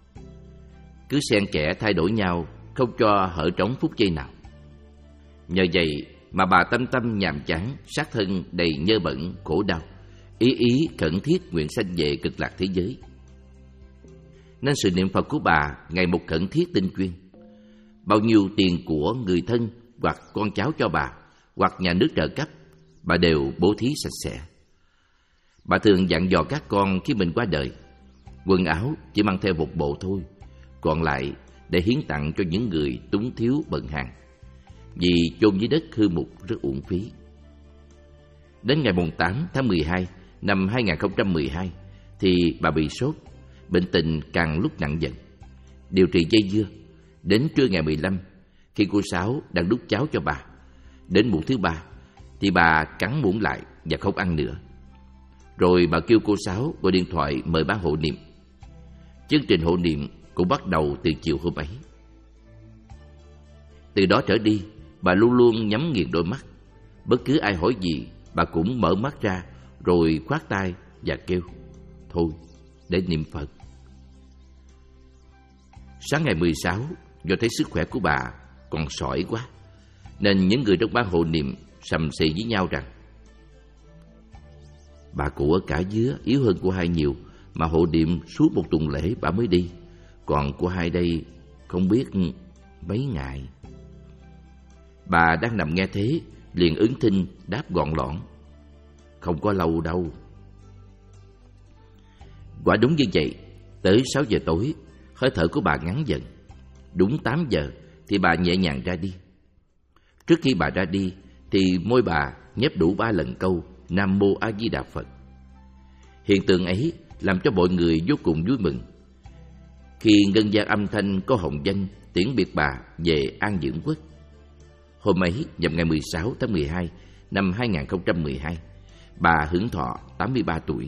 Cứ xen kẽ thay đổi nhau, không cho hở trống phút giây nào. Nhờ vậy mà bà tâm tâm nhàm chán, xác thân đầy nhơ bẩn, khổ đau, ý ý khẩn thiết nguyện sanh về cực lạc thế giới. Nên sự niệm Phật của bà ngày một khẩn thiết tinh chuyên. Bao nhiêu tiền của người thân hoặc con cháu cho bà, hoặc nhà nước trợ cấp, bà đều bố thí sạch sẽ. Bà thường dặn dò các con khi mình qua đời, quần áo chỉ mang theo một bộ thôi, còn lại để hiến tặng cho những người túng thiếu bần hàn, vì chôn dưới đất hư mục rất uổng phí. Đến ngày tám tháng mười hai năm hai nghìn không trăm mười hai thì bà bị sốt, bệnh tình càng lúc nặng dần. Điều trị dây dưa, đến trưa ngày mười lăm, khi cô Sáu đang đút cháo cho bà, đến muỗng thứ ba thì bà cắn muỗng lại và không ăn nữa. Rồi bà kêu cô Sáu gọi điện thoại mời bà hộ niệm. Chương trình hộ niệm cũng bắt đầu từ chiều hôm ấy. Từ đó trở đi, bà luôn luôn nhắm nghiền đôi mắt. Bất cứ ai hỏi gì, bà cũng mở mắt ra rồi khoát tay và kêu: thôi, để niệm Phật. Sáng ngày mười sáu, do thấy sức khỏe của bà còn sỏi quá, nên những người trong ban hộ niệm sầm xì với nhau rằng: bà cụ ở cả dứa yếu hơn của hai nhiều, mà hộ niệm suốt một tuần lễ bà mới đi, còn của hai đây không biết mấy ngày. Bà đang nằm nghe thế, liền ứng thinh đáp gọn lõn: không có lâu đâu. Quả đúng như vậy, tới sáu giờ tối, hơi thở của bà ngắn dần. Đúng tám giờ thì bà nhẹ nhàng ra đi. Trước khi bà ra đi thì môi bà nhấp đủ ba lần câu Nam Mô A Di Đà Phật. Hiện tượng ấy làm cho mọi người vô cùng vui mừng. Khi ngân vang âm thanh có hồng danh tiễn biệt bà về an dưỡng quốc. Hôm ấy nhằm ngày mười sáu tháng mười hai năm hai nghìn không trăm mười hai, bà hưởng thọ tám mươi ba tuổi.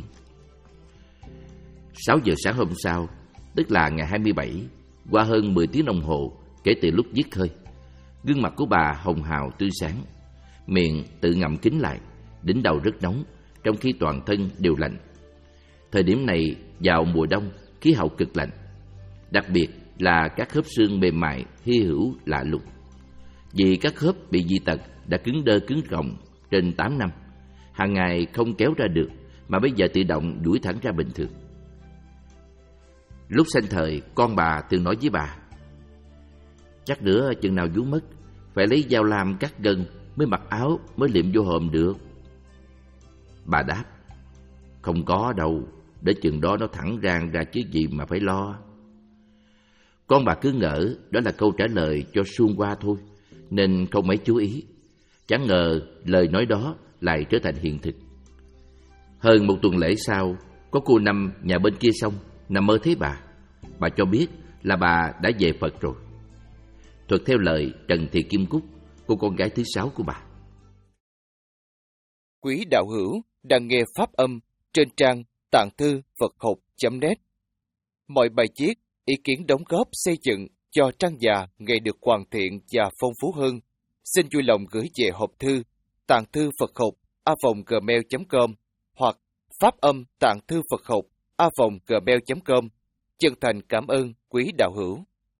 Sáu giờ sáng hôm sau, tức là ngày hai mươi bảy, qua hơn mười tiếng đồng hồ kể từ lúc dứt hơi. Gương mặt của bà hồng hào tươi sáng, miệng tự ngậm kín lại, đỉnh đầu rất nóng, trong khi toàn thân đều lạnh. Thời điểm này vào mùa đông, khí hậu cực lạnh, đặc biệt là các khớp xương mềm mại hy hữu lạ lùng. Vì các khớp bị dị tật đã cứng đơ cứng còng trên tám năm, hàng ngày không kéo ra được, mà bây giờ tự động duỗi thẳng ra bình thường. Lúc sanh thời, con bà từng nói với bà: chắc nữa chừng nào vú mất, phải lấy dao lam cắt gân mới mặc áo, mới liệm vô hòm được. Bà đáp: không có đâu, để chừng đó nó thẳng rang ra chứ gì mà phải lo. Con bà cứ ngỡ đó là câu trả lời cho suông qua thôi, nên không mấy chú ý. Chẳng ngờ lời nói đó lại trở thành hiện thực. Hơn một tuần lễ sau, có cô Năm nhà bên kia sông nằm mơ thấy bà. Bà cho biết là bà đã về Phật rồi. Thuật theo lời Trần Thị Kim Cúc, cô con gái thứ sáu của bà. Quý đạo hữu đang nghe pháp âm trên trang tạng thư Phật học chấm net. Mọi bài viết, ý kiến đóng góp xây dựng cho trang già ngày được hoàn thiện và phong phú hơn, xin vui lòng gửi về hộp thư tạng thư Phật học a vòng gmail chấm com hoặc pháp âm tạng thư Phật học a vòng gmail chấm com. Chân thành cảm ơn quý đạo hữu.